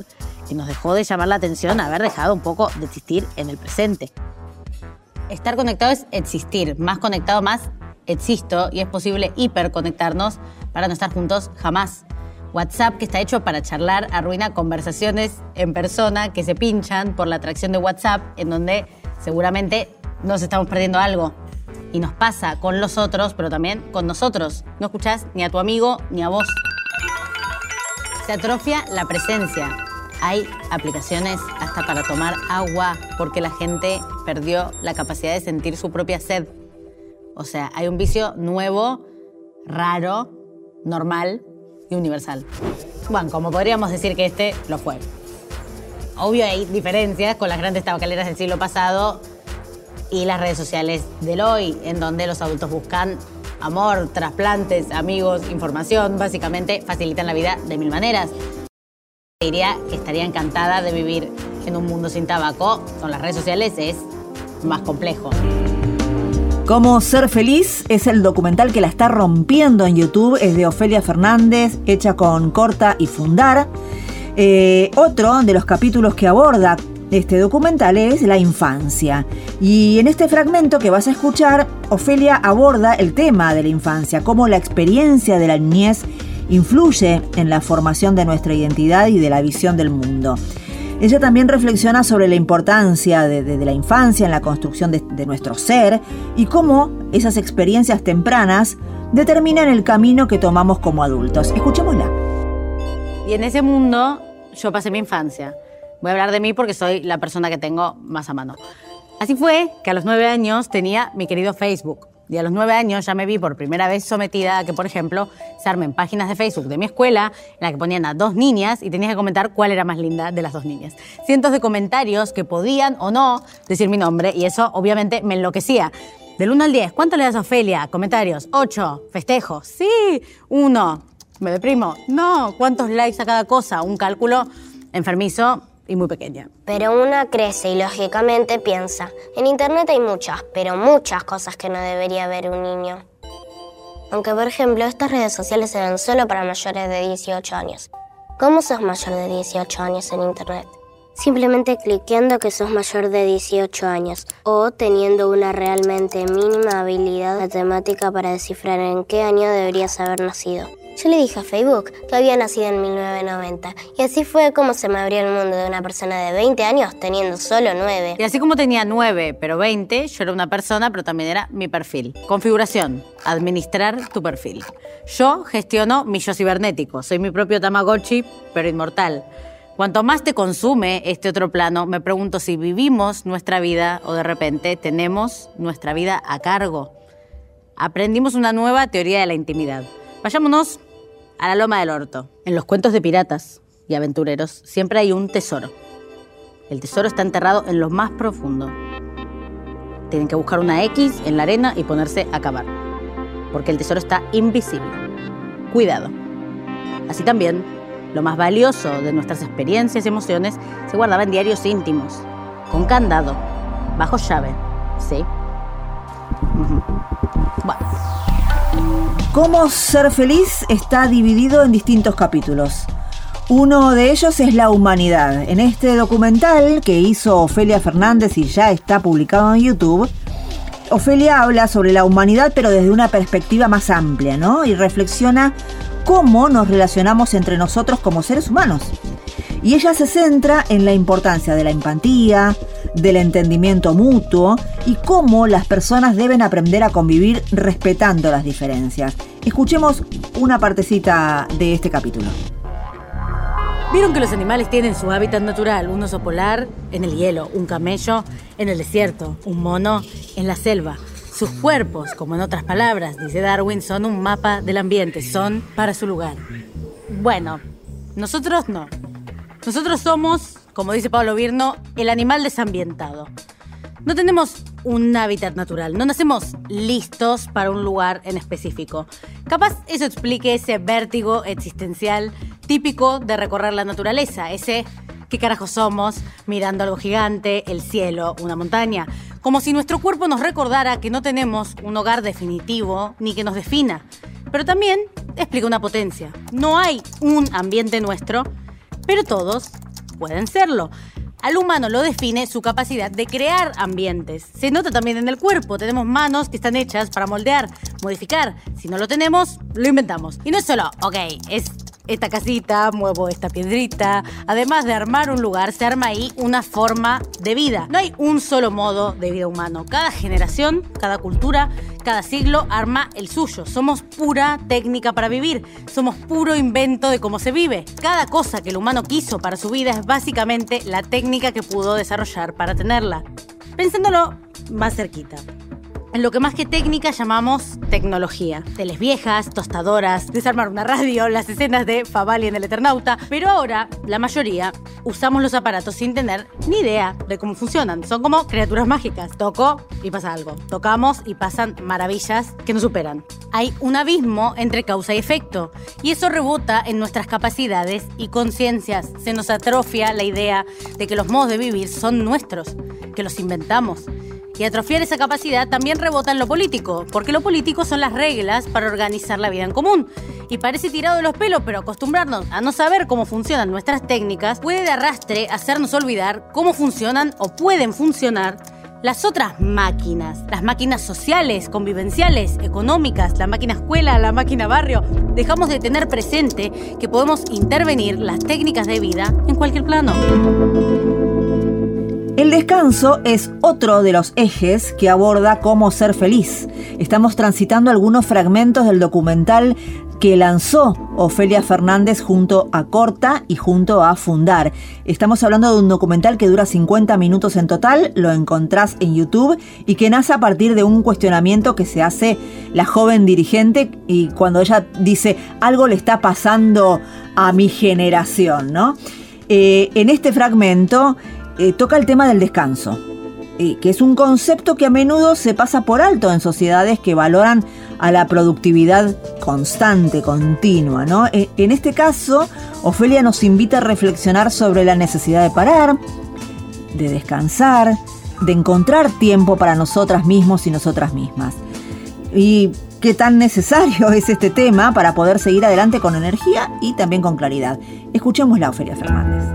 y nos dejó de llamar la atención haber dejado un poco de existir en el presente. Estar conectado es existir, más conectado más existo, y es posible hiperconectarnos para no estar juntos jamás. WhatsApp, que está hecho para charlar, arruina conversaciones en persona que se pinchan por la atracción de WhatsApp, en donde seguramente nos estamos perdiendo algo. Y nos pasa con los otros, pero también con nosotros. No escuchás ni a tu amigo ni a vos. Se atrofia la presencia. Hay aplicaciones hasta para tomar agua porque la gente perdió la capacidad de sentir su propia sed. O sea, hay un vicio nuevo, raro, normal y universal. Bueno, como podríamos decir que este lo fue. Obvio hay diferencias con las grandes tabacaleras del siglo pasado y las redes sociales del hoy, en donde los adultos buscan amor, trasplantes, amigos, información. Básicamente facilitan la vida de mil maneras. Diría que estaría encantada de vivir en un mundo sin tabaco. Con las redes sociales es más complejo.
Cómo ser feliz es el documental que la está rompiendo en YouTube. Es de Ofelia Fernández, hecha con Corta y Fundar. Eh, otro de los capítulos que aborda este documental es la infancia. Y en este fragmento que vas a escuchar, Ofelia aborda el tema de la infancia, cómo la experiencia de la niñez influye en la formación de nuestra identidad y de la visión del mundo. Ella también reflexiona sobre la importancia de, de, de la infancia en la construcción de, de nuestro ser y cómo esas experiencias tempranas determinan el camino que tomamos como adultos. Escuchémosla.
Y en ese mundo yo pasé mi infancia. Voy a hablar de mí porque soy la persona que tengo más a mano. Así fue que a los nueve años tenía mi querido Facebook. Y a los nueve años ya me vi por primera vez sometida a que, por ejemplo, se armen páginas de Facebook de mi escuela en la que ponían a dos niñas y tenías que comentar cuál era más linda de las dos niñas. Cientos de comentarios que podían o no decir mi nombre y eso obviamente me enloquecía. Del uno al diez, ¿cuánto le das a Ofelia? Comentarios, ocho. Festejo, sí. uno. ¿Me deprimo? No. ¿Cuántos likes a cada cosa? Un cálculo enfermizo y muy pequeña.
Pero una crece y lógicamente piensa, en internet hay muchas, pero muchas cosas que no debería ver un niño. Aunque, por ejemplo, estas redes sociales eran solo para mayores de dieciocho años. ¿Cómo sos mayor de dieciocho años en internet? Simplemente cliqueando que sos mayor de dieciocho años o teniendo una realmente mínima habilidad matemática para descifrar en qué año deberías haber nacido. Yo le dije a Facebook que había nacido en mil novecientos noventa y así fue como se me abrió el mundo de una persona de veinte años teniendo solo nueve.
Y así como tenía nueve, pero veinte, yo era una persona, pero también era mi perfil. Configuración, administrar tu perfil. Yo gestiono mi yo cibernético, soy mi propio Tamagotchi, pero inmortal. Cuanto más te consume este otro plano, me pregunto si vivimos nuestra vida o de repente tenemos nuestra vida a cargo. Aprendimos una nueva teoría de la intimidad. Vayámonos a la Loma del Orto. En los cuentos de piratas y aventureros siempre hay un tesoro. El tesoro está enterrado en lo más profundo. Tienen que buscar una X en la arena y ponerse a cavar. Porque el tesoro está invisible. Cuidado. Así también, lo más valioso de nuestras experiencias y emociones se guardaba en diarios íntimos, con candado, bajo llave. ¿Sí? Uh-huh. Bueno.
Cómo ser feliz está dividido en distintos capítulos. Uno de ellos es la humanidad. En este documental que hizo Ofelia Fernández y ya está publicado en YouTube, Ofelia habla sobre la humanidad pero desde una perspectiva más amplia, ¿no? Y reflexiona cómo nos relacionamos entre nosotros como seres humanos. Y ella se centra en la importancia de la empatía, del entendimiento mutuo y cómo las personas deben aprender a convivir respetando las diferencias. Escuchemos una partecita de este capítulo.
¿Vieron que los animales tienen su hábitat natural? Un oso polar en el hielo, un camello en el desierto, un mono en la selva. Sus cuerpos, como en otras palabras, dice Darwin, son un mapa del ambiente, son para su lugar. Bueno, nosotros no. Nosotros somos, como dice Pablo Virno, el animal desambientado. No tenemos un hábitat natural, no nacemos listos para un lugar en específico. Capaz eso explique ese vértigo existencial típico de recorrer la naturaleza, ese ¿qué carajo somos? Mirando algo gigante, el cielo, una montaña. Como si nuestro cuerpo nos recordara que no tenemos un hogar definitivo ni que nos defina. Pero también explica una potencia. No hay un ambiente nuestro, pero todos pueden serlo. Al humano lo define su capacidad de crear ambientes. Se nota también en el cuerpo. Tenemos manos que están hechas para moldear, modificar. Si no lo tenemos, lo inventamos. Y no es solo, ok, es esta casita, muevo esta piedrita. Además de armar un lugar, se arma ahí una forma de vida. No hay un solo modo de vida humano. Cada generación, cada cultura, cada siglo arma el suyo. Somos pura técnica para vivir. Somos puro invento de cómo se vive. Cada cosa que el humano quiso para su vida es básicamente la técnica que pudo desarrollar para tenerla. Pensándolo más cerquita. En lo que más que técnica llamamos tecnología. Teles viejas, tostadoras, desarmar una radio, las escenas de Favali en El Eternauta. Pero ahora, la mayoría, usamos los aparatos sin tener ni idea de cómo funcionan. Son como criaturas mágicas. Toco y pasa algo. Tocamos y pasan maravillas que nos superan. Hay un abismo entre causa y efecto. Y eso rebota en nuestras capacidades y conciencias. Se nos atrofia la idea de que los modos de vivir son nuestros, que los inventamos. Y atrofiar esa capacidad también rebota en lo político, porque lo político son las reglas para organizar la vida en común. Y parece tirado de los pelos, pero acostumbrarnos a no saber cómo funcionan nuestras técnicas puede de arrastre hacernos olvidar cómo funcionan o pueden funcionar las otras máquinas. Las máquinas sociales, convivenciales, económicas, la máquina escuela, la máquina barrio. Dejamos de tener presente que podemos intervenir las técnicas de vida en cualquier plano.
El descanso es otro de los ejes que aborda cómo ser feliz. Estamos transitando algunos fragmentos del documental que lanzó Ofelia Fernández junto a Corta y junto a Fundar. Estamos hablando de un documental que dura cincuenta minutos en total, lo encontrás en YouTube y que nace a partir de un cuestionamiento que se hace la joven dirigente y cuando ella dice algo le está pasando a mi generación, ¿no? Eh, en este fragmento Eh, toca el tema del descanso, eh, que es un concepto que a menudo se pasa por alto en sociedades que valoran a la productividad constante, continua, ¿no? Eh, en este caso, Ofelia nos invita a reflexionar sobre la necesidad de parar, de descansar, de encontrar tiempo para nosotras mismos y nosotras mismas. Y qué tan necesario es este tema para poder seguir adelante con energía y también con claridad. Escuchémosla, Ofelia Fernández.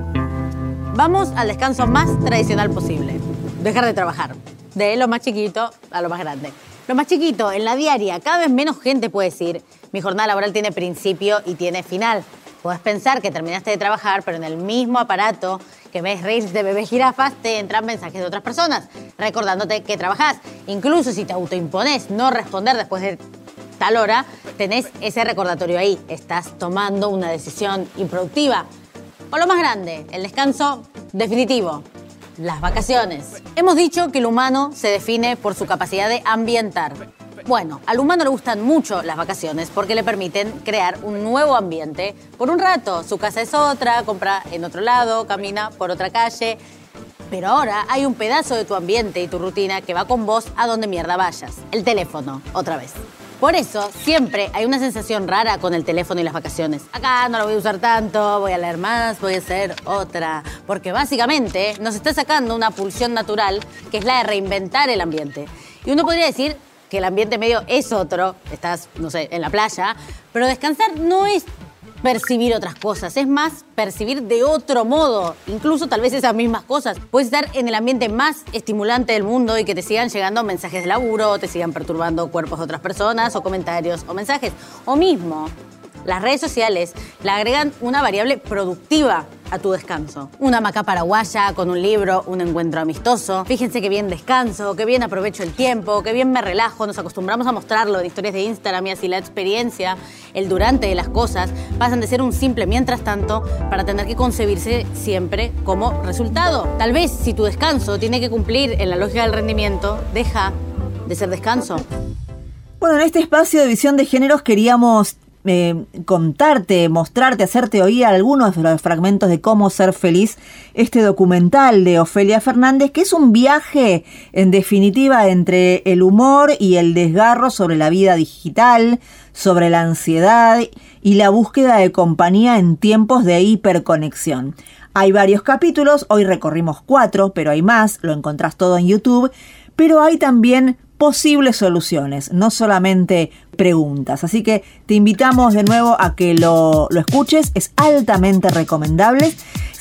Vamos al descanso más tradicional posible. Dejar de trabajar. De lo más chiquito a lo más grande. Lo más chiquito, en la diaria, cada vez menos gente puede decir mi jornada laboral tiene principio y tiene final. Podés pensar que terminaste de trabajar, pero en el mismo aparato que ves reels de bebés jirafas te entran mensajes de otras personas recordándote que trabajás. Incluso si te autoimponés no responder después de tal hora, tenés ese recordatorio ahí. Estás tomando una decisión improductiva. O lo más grande, el descanso definitivo, las vacaciones. Hemos dicho que el humano se define por su capacidad de ambientar. Bueno, al humano le gustan mucho las vacaciones porque le permiten crear un nuevo ambiente por un rato. Su casa es otra, compra en otro lado, camina por otra calle. Pero ahora hay un pedazo de tu ambiente y tu rutina que va con vos a donde mierda vayas. El teléfono, otra vez. Por eso, siempre hay una sensación rara con el teléfono y las vacaciones. Acá no lo voy a usar tanto, voy a leer más, voy a hacer otra. Porque básicamente nos está sacando una pulsión natural que es la de reinventar el ambiente. Y uno podría decir que el ambiente medio es otro, estás, no sé, en la playa, pero descansar no es percibir otras cosas, es más percibir de otro modo, incluso tal vez esas mismas cosas. Puedes estar en el ambiente más estimulante del mundo y que te sigan llegando mensajes de laburo, o te sigan perturbando cuerpos de otras personas, o comentarios, o mensajes. O mismo, las redes sociales le agregan una variable productiva a tu descanso. Una hamaca paraguaya con un libro, un encuentro amistoso. Fíjense qué bien descanso, qué bien aprovecho el tiempo, qué bien me relajo. Nos acostumbramos a mostrarlo en historias de Instagram y así la experiencia, el durante de las cosas, pasan de ser un simple mientras tanto para tener que concebirse siempre como resultado. Tal vez si tu descanso tiene que cumplir en la lógica del rendimiento, deja de ser descanso.
Bueno, en este espacio de visión de géneros queríamos Eh, contarte, mostrarte, hacerte oír algunos de los fragmentos de Cómo ser feliz, este documental de Ofelia Fernández, que es un viaje, en definitiva, entre el humor y el desgarro sobre la vida digital, sobre la ansiedad y la búsqueda de compañía en tiempos de hiperconexión. Hay varios capítulos, hoy recorrimos cuatro, pero hay más, lo encontrás todo en YouTube, pero hay también posibles soluciones, no solamente preguntas. Así que te invitamos de nuevo a que lo, lo escuches, es altamente recomendable.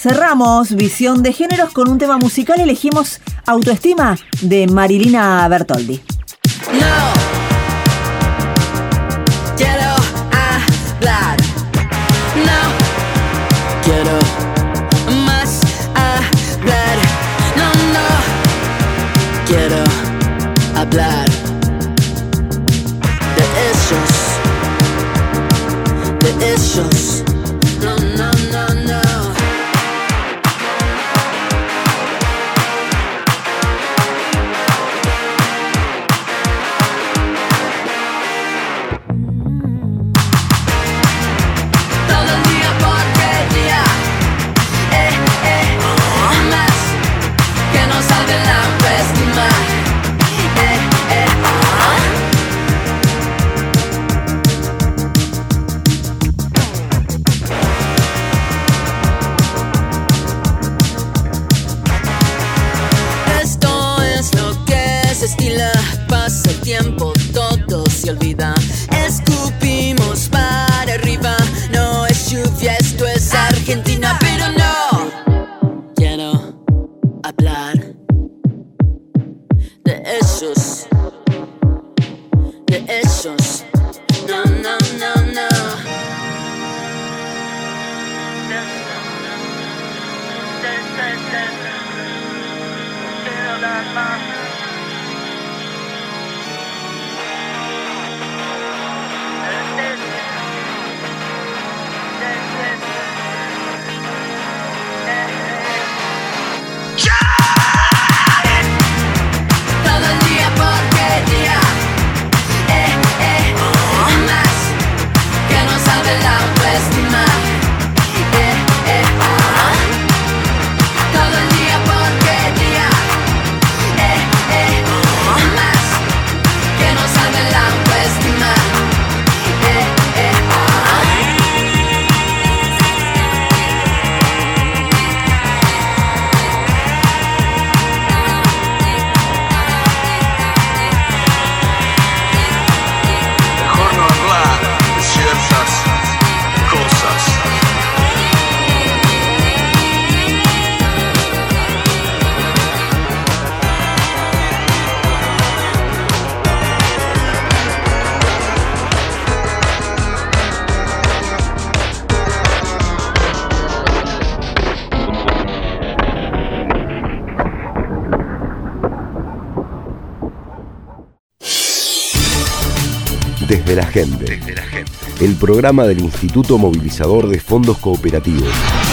Cerramos Visión de Géneros con un tema musical. Elegimos Autoestima de Marilina Bertoldi.
No. Quiero hablar. No. Quiero más hablar. No, no. Quiero hablar de ellos. De ellos. No, no, no, no. Pasa el tiempo, todo se olvida. Escupimos para arriba. No es lluvia, esto es Argentina, pero no. Quiero hablar de ellos, de ellos. No, no, no, no. Quiero hablar más.
Desde la gente. Desde la gente. El programa del Instituto Movilizador de Fondos Cooperativos.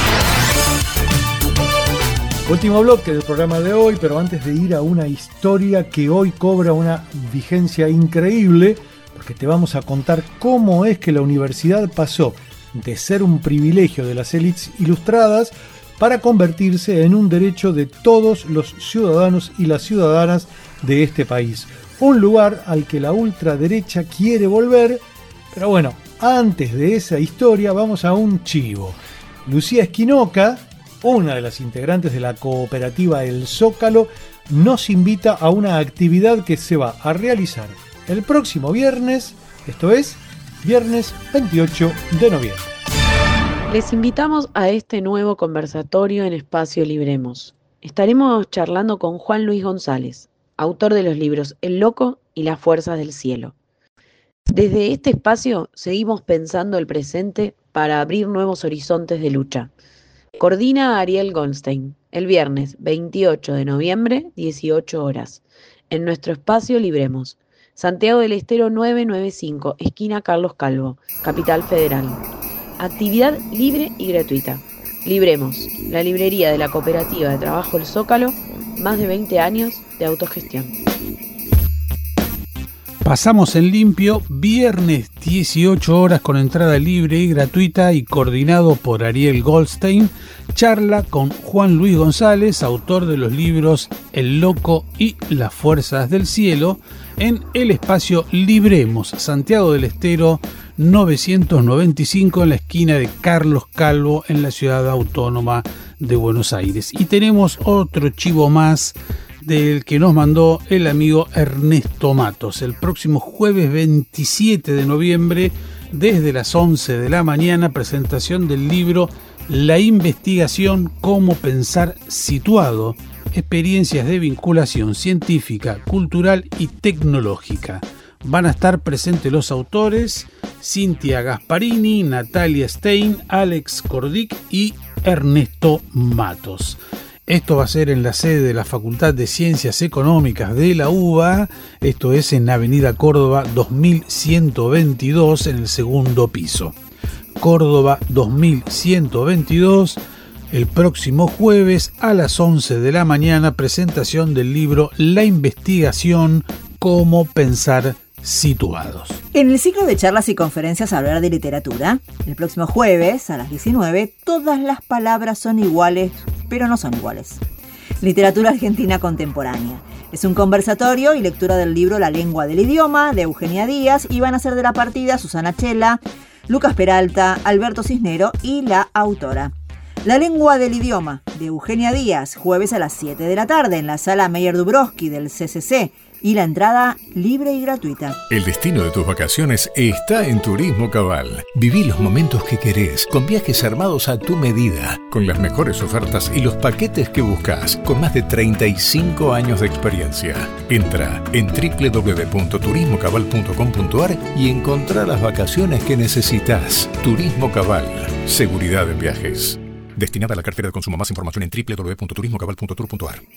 Último bloque del programa de hoy, pero antes de ir a una historia que hoy cobra una vigencia increíble, porque te vamos a contar cómo es que la universidad pasó de ser un privilegio de las élites ilustradas para convertirse en un derecho de todos los ciudadanos y las ciudadanas de este país. Un lugar al que la ultraderecha quiere volver, pero bueno, antes de esa historia vamos a un chivo. Lucía Esquinoca, una de las integrantes de la cooperativa El Zócalo, nos invita a una actividad que se va a realizar el próximo viernes, esto es, viernes veintiocho de noviembre.
Les invitamos a este nuevo conversatorio en Espacio Libremos. Estaremos charlando con Juan Luis González, autor de los libros El Loco y Las Fuerzas del Cielo. Desde este espacio seguimos pensando el presente para abrir nuevos horizontes de lucha. Coordina Ariel Goldstein, el viernes veintiocho de noviembre, dieciocho horas, en nuestro Espacio Libremos, Santiago del Estero novecientos noventa y cinco, esquina Carlos Calvo, Capital Federal. Actividad libre y gratuita. Libremos, la librería de la Cooperativa de Trabajo El Zócalo, más de veinte años de autogestión.
Pasamos en limpio, viernes dieciocho horas con entrada libre y gratuita y coordinado por Ariel Goldstein, charla con Juan Luis González, autor de los libros El Loco y Las Fuerzas del Cielo, en el espacio Libremos, Santiago del Estero novecientos noventa y cinco, en la esquina de Carlos Calvo, en la ciudad autónoma de Buenos Aires. Y tenemos otro chivo más del que nos mandó el amigo Ernesto Matos. El próximo jueves veintisiete de noviembre, desde las once de la mañana, presentación del libro La investigación, cómo pensar situado, experiencias de vinculación científica, cultural y tecnológica. Van a estar presentes los autores Cintia Gasparini, Natalia Stein, Alex Cordic y Ernesto Matos. Esto va a ser en la sede de la Facultad de Ciencias Económicas de la U B A, esto es en Avenida Córdoba dos mil ciento veintidós en el segundo piso. Córdoba dos mil ciento veintidós, el próximo jueves a las once de la mañana, presentación del libro La investigación, cómo pensar situados.
En el ciclo de charlas y conferencias Hablar de Literatura, el próximo jueves a las diecinueve, todas las palabras son iguales, pero no son iguales. Literatura argentina contemporánea. Es un conversatorio y lectura del libro La lengua del idioma, de Eugenia Díaz, y van a ser de la partida Susana Chela, Lucas Peralta, Alberto Cisnero y la autora. La lengua del idioma, de Eugenia Díaz, jueves a las siete de la tarde en la sala Meyer Dubrovsky del C C C, y la entrada libre y gratuita.
El destino de tus vacaciones está en Turismo Cabal. Viví los momentos que querés, con viajes armados a tu medida, con las mejores ofertas y los paquetes que buscas, con más de treinta y cinco años de experiencia. Entra en doble u doble u doble u punto turismo cabal punto com punto a r y encontrá las vacaciones que necesitas. Turismo Cabal. Seguridad en viajes. Destinada a la cartera de consumo. Más información en doble u doble u doble u punto turismo cabal punto tour punto a r.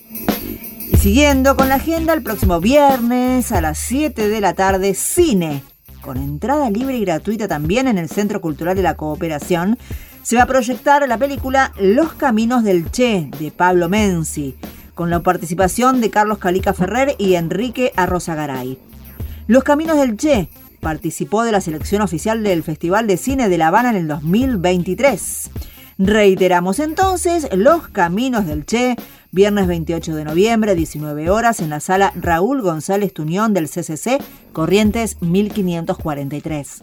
Y siguiendo con la agenda, el próximo viernes a las siete de la tarde, cine, con entrada libre y gratuita también en el Centro Cultural de la Cooperación, se va a proyectar la película Los Caminos del Che, de Pablo Menzi, con la participación de Carlos Calica Ferrer y Enrique Arrozagaray. Los Caminos del Che participó de la selección oficial del Festival de Cine de La Habana en el dos mil veintitrés. Reiteramos entonces, Los Caminos del Che, viernes veintiocho de noviembre, diecinueve horas, en la sala Raúl González Tuñón del C C C, Corrientes mil quinientos cuarenta y tres.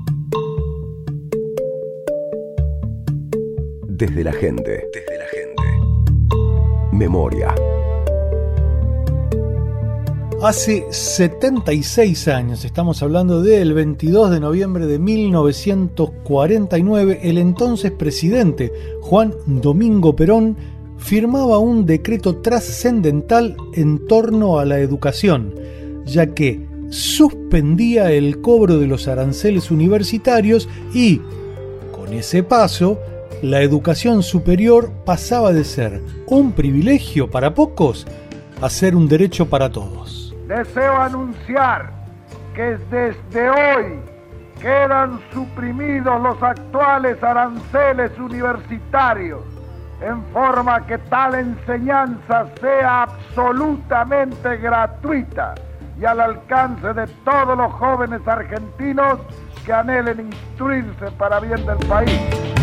Desde la gente. Desde la gente. Memoria.
Hace setenta y seis años, estamos hablando del veintidós de noviembre de mil novecientos cuarenta y nueve, el entonces presidente Juan Domingo Perón firmaba un decreto trascendental en torno a la educación, ya que suspendía el cobro de los aranceles universitarios y, con ese paso, la educación superior pasaba de ser un privilegio para pocos a ser un derecho para todos.
Deseo anunciar que desde hoy quedan suprimidos los actuales aranceles universitarios, en forma que tal enseñanza sea absolutamente gratuita y al alcance de todos los jóvenes argentinos que anhelen instruirse para bien del país.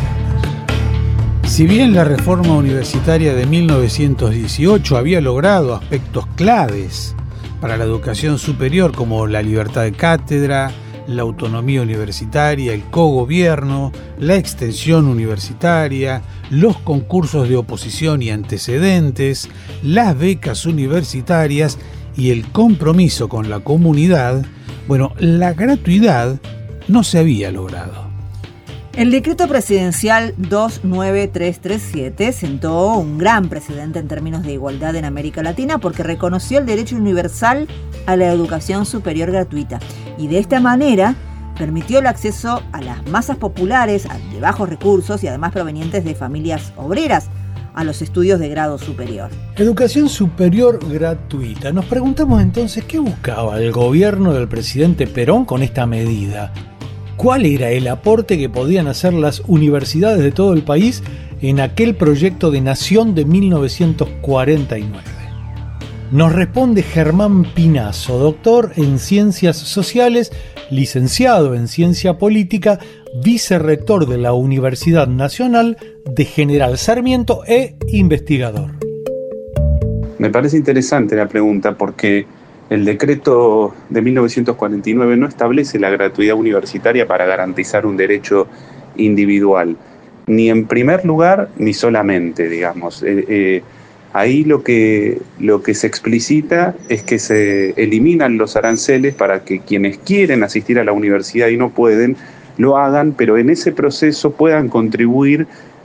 Si bien la reforma universitaria de mil novecientos dieciocho había logrado aspectos claves para la educación superior, como la libertad de cátedra, la autonomía universitaria, el cogobierno, la extensión universitaria, los concursos de oposición y antecedentes, las becas universitarias y el compromiso con la comunidad, bueno, la gratuidad no se había logrado.
El decreto presidencial dos nueve tres tres siete sentó un gran precedente en términos de igualdad en América Latina porque reconoció el derecho universal a la educación superior gratuita y de esta manera permitió el acceso a las masas populares de bajos recursos y además provenientes de familias obreras a los estudios de grado superior.
Educación superior gratuita. Nos preguntamos entonces qué buscaba el gobierno del presidente Perón con esta medida. ¿Cuál era el aporte que podían hacer las universidades de todo el país en aquel proyecto de nación de mil novecientos cuarenta y nueve? Nos responde Germán Pinazo, doctor en Ciencias Sociales, licenciado en Ciencia Política, vicerrector de la Universidad Nacional de General Sarmiento e investigador.
Me parece interesante la pregunta porque el decreto de mil novecientos cuarenta y nueve no establece la gratuidad universitaria para garantizar un derecho individual, ni en primer lugar ni solamente, digamos. Eh, eh, ahí lo que, lo que se explicita es que se eliminan los aranceles para que quienes quieren asistir a la universidad y no pueden, lo hagan, pero en ese proceso puedan contribuir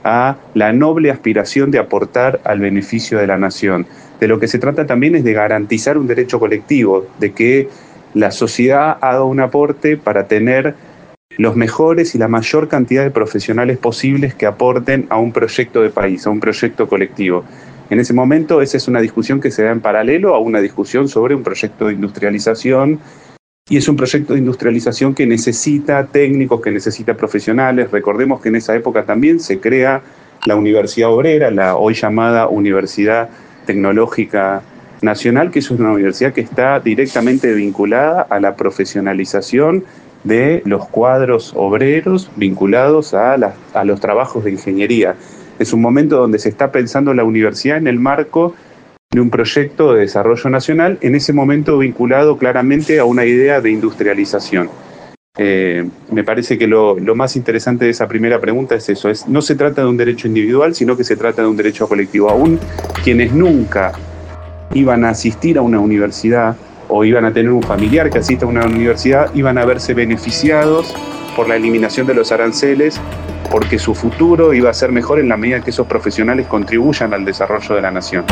a la noble aspiración de aportar al beneficio de la nación. De lo que se trata también es de garantizar un derecho colectivo, de que la sociedad haga un aporte para tener los mejores y la mayor cantidad de profesionales posibles que aporten a un proyecto de país, a un proyecto colectivo. En ese momento, esa es una discusión que se da en paralelo a una discusión sobre un proyecto de industrialización, y es un proyecto de industrialización que necesita técnicos, que necesita profesionales. Recordemos que en esa época también se crea la Universidad Obrera, la hoy llamada Universidad Tecnológica Nacional, que es una universidad que está directamente vinculada a la profesionalización de los cuadros obreros vinculados a, la, a los trabajos de ingeniería. Es un momento donde se está pensando la universidad en el marco de un proyecto de desarrollo nacional, en ese momento vinculado claramente a una idea de industrialización. Eh, me parece que lo, lo más interesante de esa primera pregunta es eso, es, no se trata de un derecho individual, sino que se trata de un derecho colectivo. Aún quienes nunca iban a asistir a una universidad o iban a tener un familiar que asista a una universidad, iban a verse beneficiados por la eliminación de los aranceles, porque su futuro iba a ser mejor en la medida que esos profesionales contribuyan al desarrollo de la nación.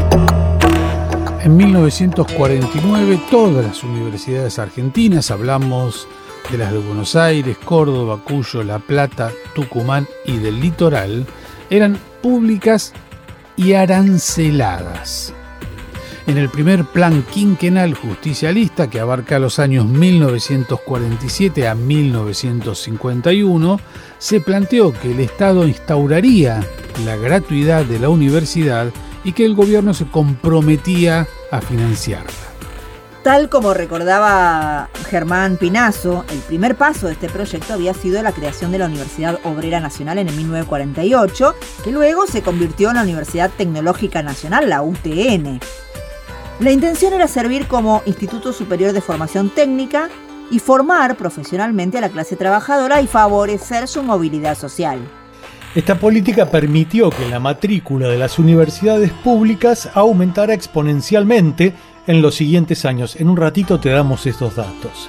En mil novecientos cuarenta y nueve, todas las universidades argentinas, hablamos de las de Buenos Aires, Córdoba, Cuyo, La Plata, Tucumán y del Litoral, eran públicas y aranceladas. En el primer plan quinquenal justicialista, que abarca los años mil novecientos cuarenta y siete a mil novecientos cincuenta y uno, se planteó que el Estado instauraría la gratuidad de la universidad y que el gobierno se comprometía a financiarla.
Tal como recordaba Germán Pinazo, el primer paso de este proyecto había sido la creación de la Universidad Obrera Nacional en el mil novecientos cuarenta y ocho, que luego se convirtió en la Universidad Tecnológica Nacional, la U T N. La intención era servir como Instituto Superior de Formación Técnica y formar profesionalmente a la clase trabajadora y favorecer su movilidad social.
Esta política permitió que la matrícula de las universidades públicas aumentara exponencialmente en los siguientes años. En un ratito te damos estos datos.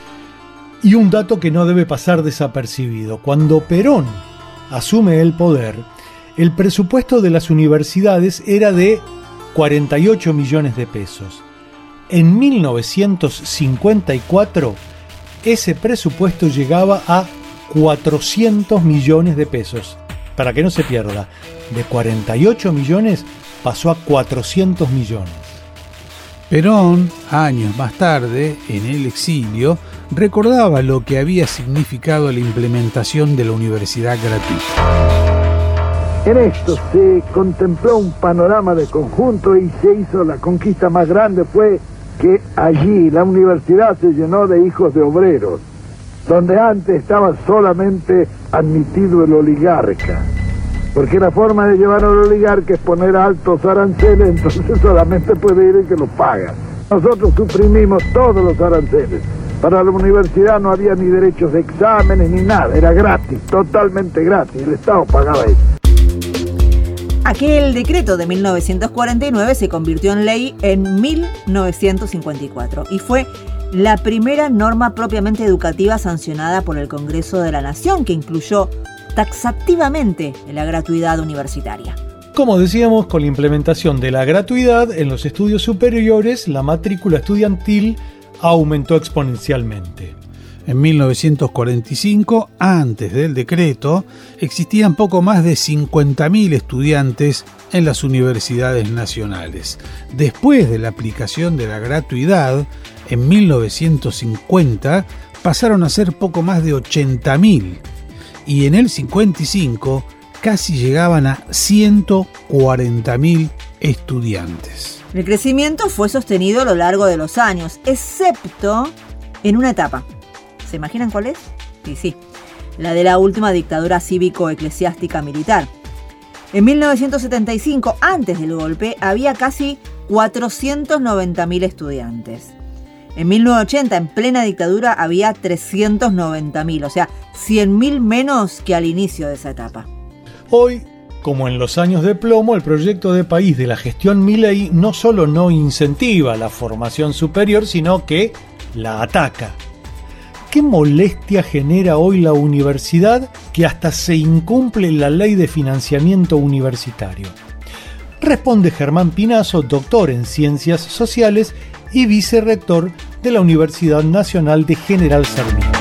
Y un dato que no debe pasar desapercibido. Cuando Perón asume el poder, el presupuesto de las universidades era de cuarenta y ocho millones de pesos. En mil novecientos cincuenta y cuatro, ese presupuesto llegaba a cuatrocientos millones de pesos. Para que no se pierda, de cuarenta y ocho millones pasó a cuatrocientos millones.
Perón, años más tarde, en el exilio, recordaba lo que había significado la implementación de la universidad gratuita.
En esto se contempló un panorama de conjunto y se hizo la conquista más grande, fue que allí la universidad se llenó de hijos de obreros, donde antes estaba solamente admitido el oligarca, porque la forma de llevar al oligarca es poner altos aranceles, entonces solamente puede ir el que lo paga. Nosotros suprimimos todos los aranceles. Para la universidad no había ni derechos de exámenes ni nada, era gratis, totalmente gratis, el Estado pagaba eso.
Aquel decreto de mil novecientos cuarenta y nueve se convirtió en ley en mil novecientos cincuenta y cuatro y fue la primera norma propiamente educativa sancionada por el Congreso de la Nación, que incluyó taxativamente la gratuidad universitaria.
Como decíamos, con la implementación de la gratuidad en los estudios superiores, la matrícula estudiantil aumentó exponencialmente.
En mil novecientos cuarenta y cinco, antes del decreto, existían poco más de cincuenta mil estudiantes en las universidades nacionales. Después de la aplicación de la gratuidad, en mil novecientos cincuenta pasaron a ser poco más de ochenta mil y en el cincuenta y cinco casi llegaban a ciento cuarenta mil estudiantes.
El crecimiento fue sostenido a lo largo de los años, excepto en una etapa. ¿Se imaginan cuál es? Sí, sí, la de la última dictadura cívico-eclesiástica militar. En mil novecientos setenta y cinco, antes del golpe, había casi cuatrocientos noventa mil estudiantes. En mil novecientos ochenta, en plena dictadura, había trescientos noventa mil, o sea, cien mil menos que al inicio de esa etapa.
Hoy, como en los años de plomo, el proyecto de país de la gestión Milei no solo no incentiva la formación superior, sino que la ataca. qué molestia genera hoy la universidad que hasta se incumple la ley de financiamiento universitario? Responde Germán Pinazo, doctor en Ciencias Sociales y vicerrector de la Universidad Nacional de General Sarmiento.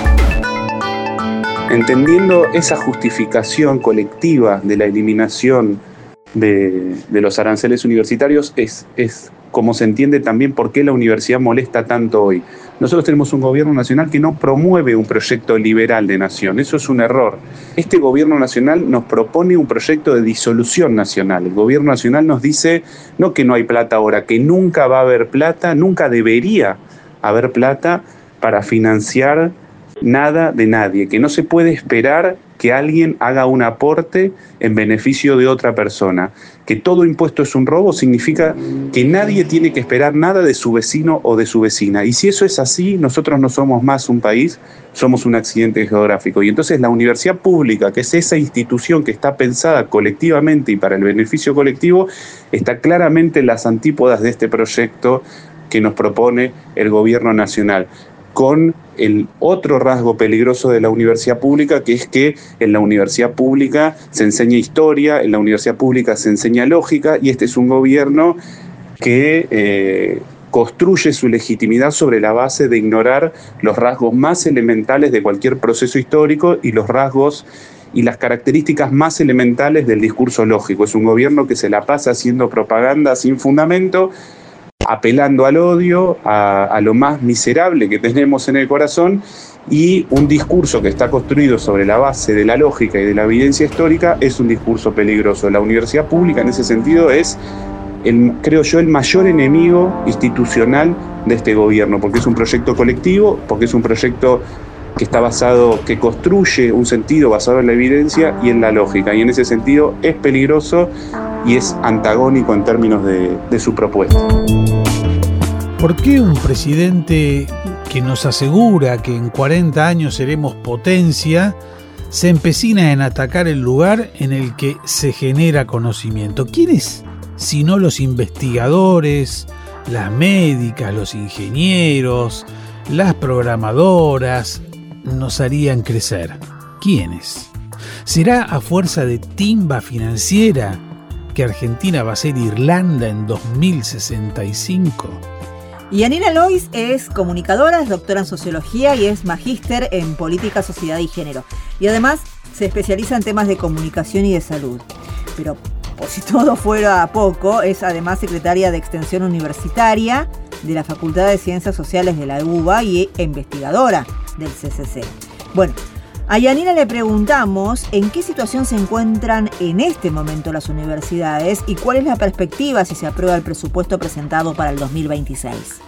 Entendiendo esa justificación colectiva de la eliminación de, de los aranceles universitarios, es, es como se entiende también por qué la universidad molesta tanto hoy. Nosotros tenemos un gobierno nacional que no promueve un proyecto liberal de nación, eso es un error. Este gobierno nacional nos propone un proyecto de disolución nacional. El gobierno nacional nos dice no que no hay plata ahora, que nunca va a haber plata, nunca debería haber plata para financiar nada de nadie, que no se puede esperar que alguien haga un aporte en beneficio de otra persona, que todo impuesto es un robo significa que nadie tiene que esperar nada de su vecino o de su vecina. Y si eso es así, nosotros no somos más un país, somos un accidente geográfico. Y entonces la universidad pública, que es esa institución que está pensada colectivamente y para el beneficio colectivo, está claramente en las antípodas de este proyecto que nos propone el gobierno nacional, con el otro rasgo peligroso de la universidad pública, que es que en la universidad pública se enseña historia, en la universidad pública se enseña lógica, y este es un gobierno que eh, construye su legitimidad sobre la base de ignorar los rasgos más elementales de cualquier proceso histórico y los rasgos y las características más elementales del discurso lógico. Es un gobierno que se la pasa haciendo propaganda sin fundamento, apelando al odio, a, a lo más miserable que tenemos en el corazón, y un discurso que está construido sobre la base de la lógica y de la evidencia histórica es un discurso peligroso. La universidad pública en ese sentido es, el, creo yo, el mayor enemigo institucional de este gobierno, porque es un proyecto colectivo, porque es un proyecto que está basado, que construye un sentido basado en la evidencia y en la lógica, y en ese sentido es peligroso y es antagónico en términos de, de su propuesta.
¿Por qué un presidente que nos asegura que en cuarenta años seremos potencia se empecina en atacar el lugar en el que se genera conocimiento? ¿Quiénes, si no los investigadores, las médicas, los ingenieros, las programadoras, nos harían crecer? ¿Quiénes? ¿Será a fuerza de timba financiera que Argentina va a ser Irlanda en dos mil sesenta y cinco?
Yanina Lois es comunicadora, es doctora en sociología y es magíster en política, sociedad y género. Y además se especializa en temas de comunicación y de salud. Pero por si todo fuera poco, es además secretaria de Extensión Universitaria de la Facultad de Ciencias Sociales de la U B A y investigadora del C C C. Bueno, a Yanina le preguntamos en qué situación se encuentran en este momento las universidades y cuál es la perspectiva si se aprueba el presupuesto presentado para el dos mil veintiséis.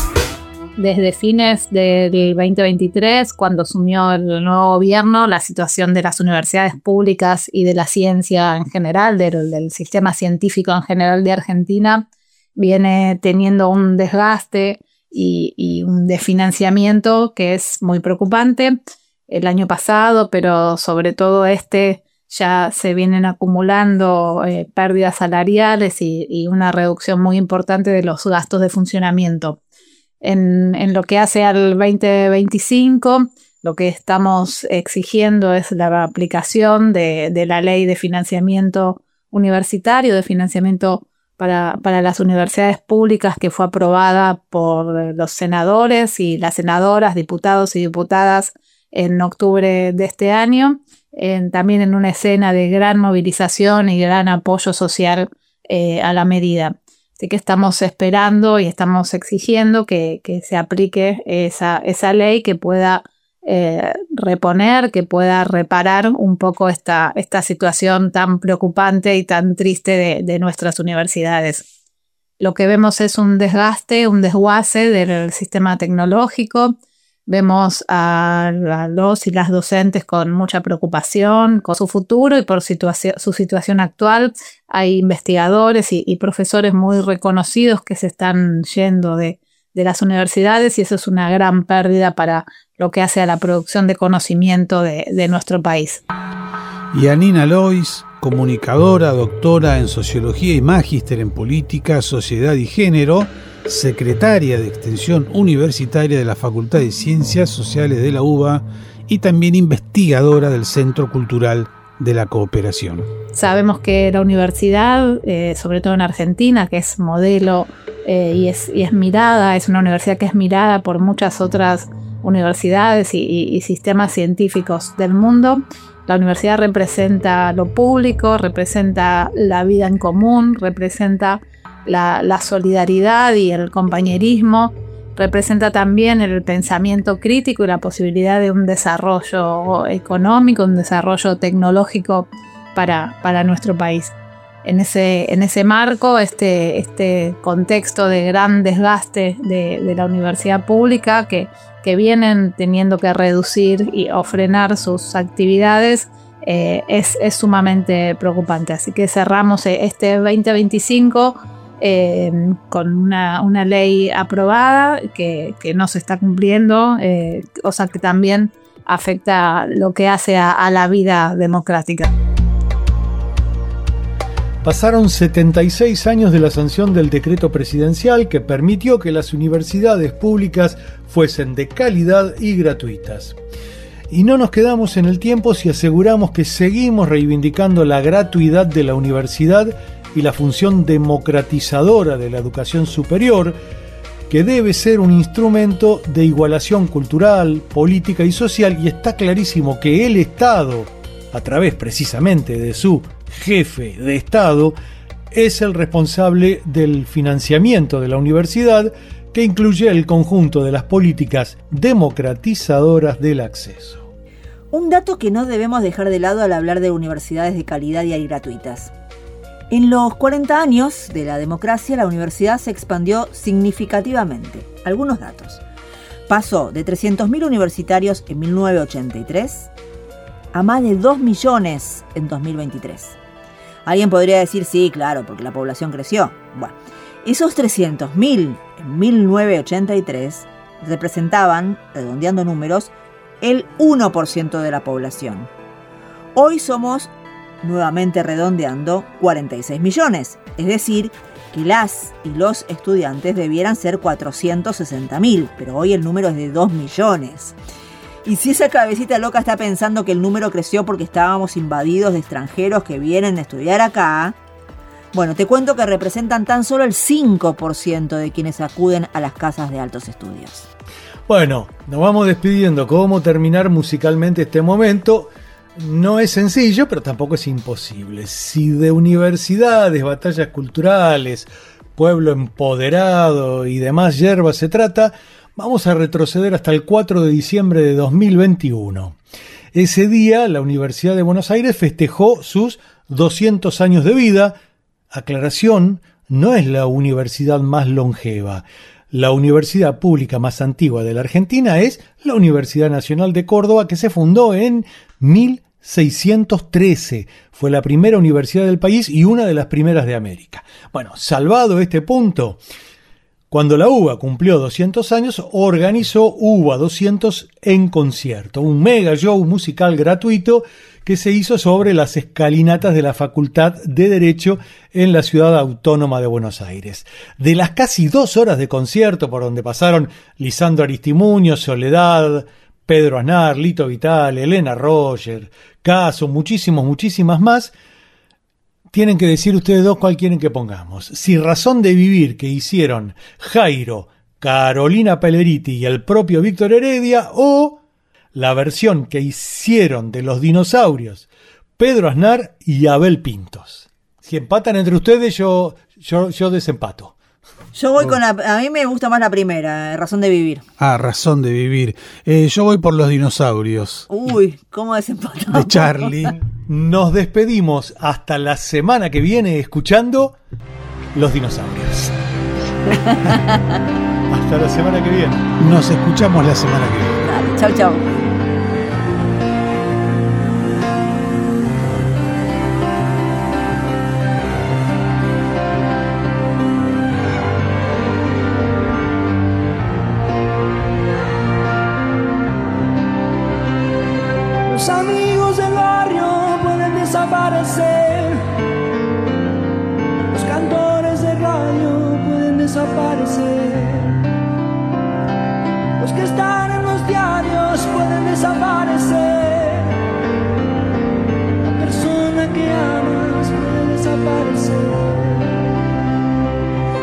Desde fines del veinte veintitrés, cuando asumió el nuevo gobierno, la situación de las universidades públicas y de la ciencia en general, del, del sistema científico en general de Argentina, viene teniendo un desgaste y, y un desfinanciamiento que es muy preocupante. El año pasado, pero sobre todo este, ya se vienen acumulando eh, pérdidas salariales y, y una reducción muy importante de los gastos de funcionamiento. En, en lo que hace al veinte veinticinco, lo que estamos exigiendo es la aplicación de, de la ley de financiamiento universitario, de financiamiento para, para las universidades públicas, que fue aprobada por los senadores y las senadoras, diputados y diputadas en octubre de este año, en, también en una escena de gran movilización y gran apoyo social eh, a la medida. Así que estamos esperando y estamos exigiendo que, que se aplique esa, esa ley que pueda eh, reponer, que pueda reparar un poco esta, esta situación tan preocupante y tan triste de, de nuestras universidades. Lo que vemos es un desgaste, un desguace del sistema tecnológico. Vemos a, a los y las docentes con mucha preocupación con su futuro y por situación, su situación actual. Hay investigadores y, y profesores muy reconocidos que se están yendo de, de las universidades, y eso es una gran pérdida para lo que hace a la producción de conocimiento de, de nuestro país.
Yanina Lois, comunicadora, doctora en sociología y magíster en política, sociedad y género, secretaria de Extensión Universitaria de la Facultad de Ciencias Sociales de la UBA y también investigadora del Centro Cultural de la Cooperación.
Sabemos que la universidad, eh, sobre todo en Argentina, que es modelo eh, y, es, y es mirada, es una universidad que es mirada por muchas otras universidades y, y, y sistemas científicos del mundo. La universidad representa lo público, representa la vida en común, representa la, la solidaridad y el compañerismo, representa también el pensamiento crítico y la posibilidad de un desarrollo económico, un desarrollo tecnológico para, para nuestro país. En ese, en ese marco, este, este contexto de gran desgaste de, de la universidad pública que, que vienen teniendo que reducir y, o frenar sus actividades, eh, es, es sumamente preocupante. Así que cerramos este veinte veinticinco eh, con una, una ley aprobada que, que no se está cumpliendo, eh, cosa que también afecta lo que hace a, a la vida democrática.
Pasaron setenta y seis años de la sanción del decreto presidencial que permitió que las universidades públicas fuesen de calidad y gratuitas. Y no nos quedamos en el tiempo si aseguramos que seguimos reivindicando la gratuidad de la universidad y la función democratizadora de la educación superior, que debe ser un instrumento de igualación cultural, política y social, y está clarísimo que el Estado, a través precisamente de su jefe de Estado, es el responsable del financiamiento de la universidad, que incluye el conjunto de las políticas democratizadoras del acceso.
Un dato que no debemos dejar de lado al hablar de universidades de calidad y gratuitas. En los cuarenta años de la democracia, la universidad se expandió significativamente. Algunos datos. Pasó de trescientos mil universitarios en mil novecientos ochenta y tres a más de dos millones en dos mil veintitrés. Alguien podría decir, sí, claro, porque la población creció. Bueno, esos trescientos mil en mil novecientos ochenta y tres representaban, redondeando números, el uno por ciento de la población. Hoy somos, nuevamente redondeando, cuarenta y seis millones. Es decir, que las y los estudiantes debieran ser cuatrocientos sesenta mil, pero hoy el número es de dos millones. Y si esa cabecita loca está pensando que el número creció porque estábamos invadidos de extranjeros que vienen a estudiar acá, bueno, te cuento que representan tan solo el cinco por ciento de quienes acuden a las casas de altos estudios.
Bueno, nos vamos despidiendo. ¿Cómo terminar musicalmente este momento? No es sencillo, pero tampoco es imposible. Si de universidades, batallas culturales, pueblo empoderado y demás hierbas se trata, vamos a retroceder hasta el cuatro de diciembre de dos mil veintiuno. Ese día, la Universidad de Buenos Aires festejó sus doscientos años de vida. Aclaración, no es la universidad más longeva. La universidad pública más antigua de la Argentina es la Universidad Nacional de Córdoba, que se fundó en mil seiscientos trece. Fue la primera universidad del país y una de las primeras de América. Bueno, salvado este punto, cuando la UBA cumplió doscientos años, organizó UBA doscientos en concierto, un mega show musical gratuito que se hizo sobre las escalinatas de la Facultad de Derecho en la Ciudad Autónoma de Buenos Aires. De las casi dos horas de concierto, por donde pasaron Lisandro Aristimuño, Soledad, Pedro Aznar, Lito Vitale, Elena Roger, Caso, muchísimos, muchísimas más, tienen que decir ustedes dos cuál quieren que pongamos. Si Razón de Vivir, que hicieron Jairo, Carolina Pelleriti y el propio Víctor Heredia, o la versión que hicieron de Los Dinosaurios, Pedro Aznar y Abel Pintos. Si empatan entre ustedes, yo, yo, yo desempato.
Yo voy con la... A mí me gusta más la primera, Razón de Vivir.
Ah, Razón de Vivir. Eh, yo voy por Los Dinosaurios.
Uy, ¿cómo desempatamos?
De Charlie.
Nos despedimos hasta la semana que viene escuchando Los Dinosaurios. Hasta la semana que viene.
Nos escuchamos la semana que viene.
Dale, chau, chau.
Los amigos del barrio pueden desaparecer, los cantores de radio pueden desaparecer,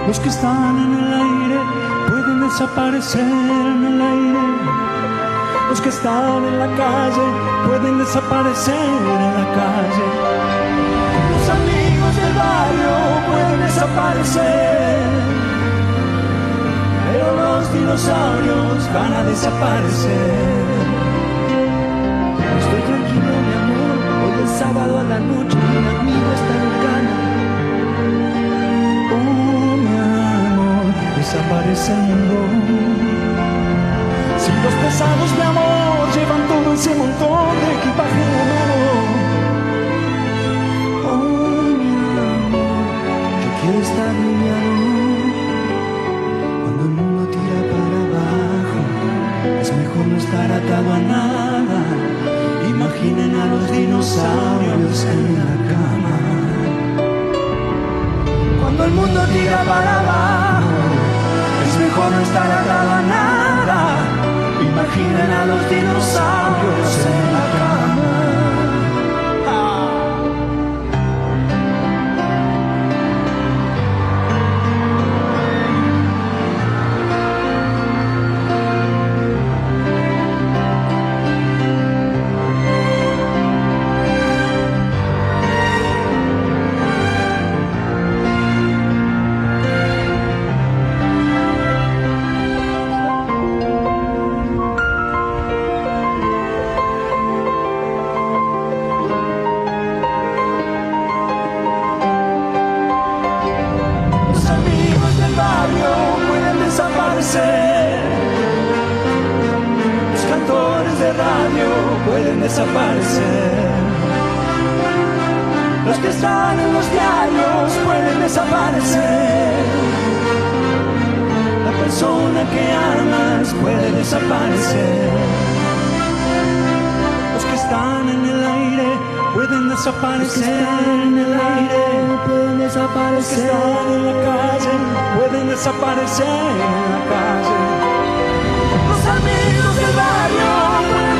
Los que están en el aire pueden desaparecer en el aire. Los que están en la calle pueden desaparecer en la calle. Los amigos del barrio pueden desaparecer, pero los dinosaurios van a desaparecer. Estoy tranquilo, mi amor, hoy es sábado a la noche y mi amigo está en cana. Oh, mi amor, desaparece el mundo. Si los pesados, mi amor, llevan todo ese montón de equipaje humano. Oh, mi amor, yo quiero estar liviano. Cuando el mundo tira para abajo, es mejor no estar atado a nada. Imaginen a los dinosaurios en la cama. Cuando el mundo tira para abajo, es mejor no estar atado a nada. Imaginen a los dinosaurios en la cama. Los cantores de radio pueden desaparecer. Los que están en los diarios pueden desaparecer. La persona que amas puede desaparecer. Los que están en el aire pueden desaparecer en el aire. Pueden desaparecer. Los que están en la calle pueden desaparecer en la calle. Los amigos del barrio pueden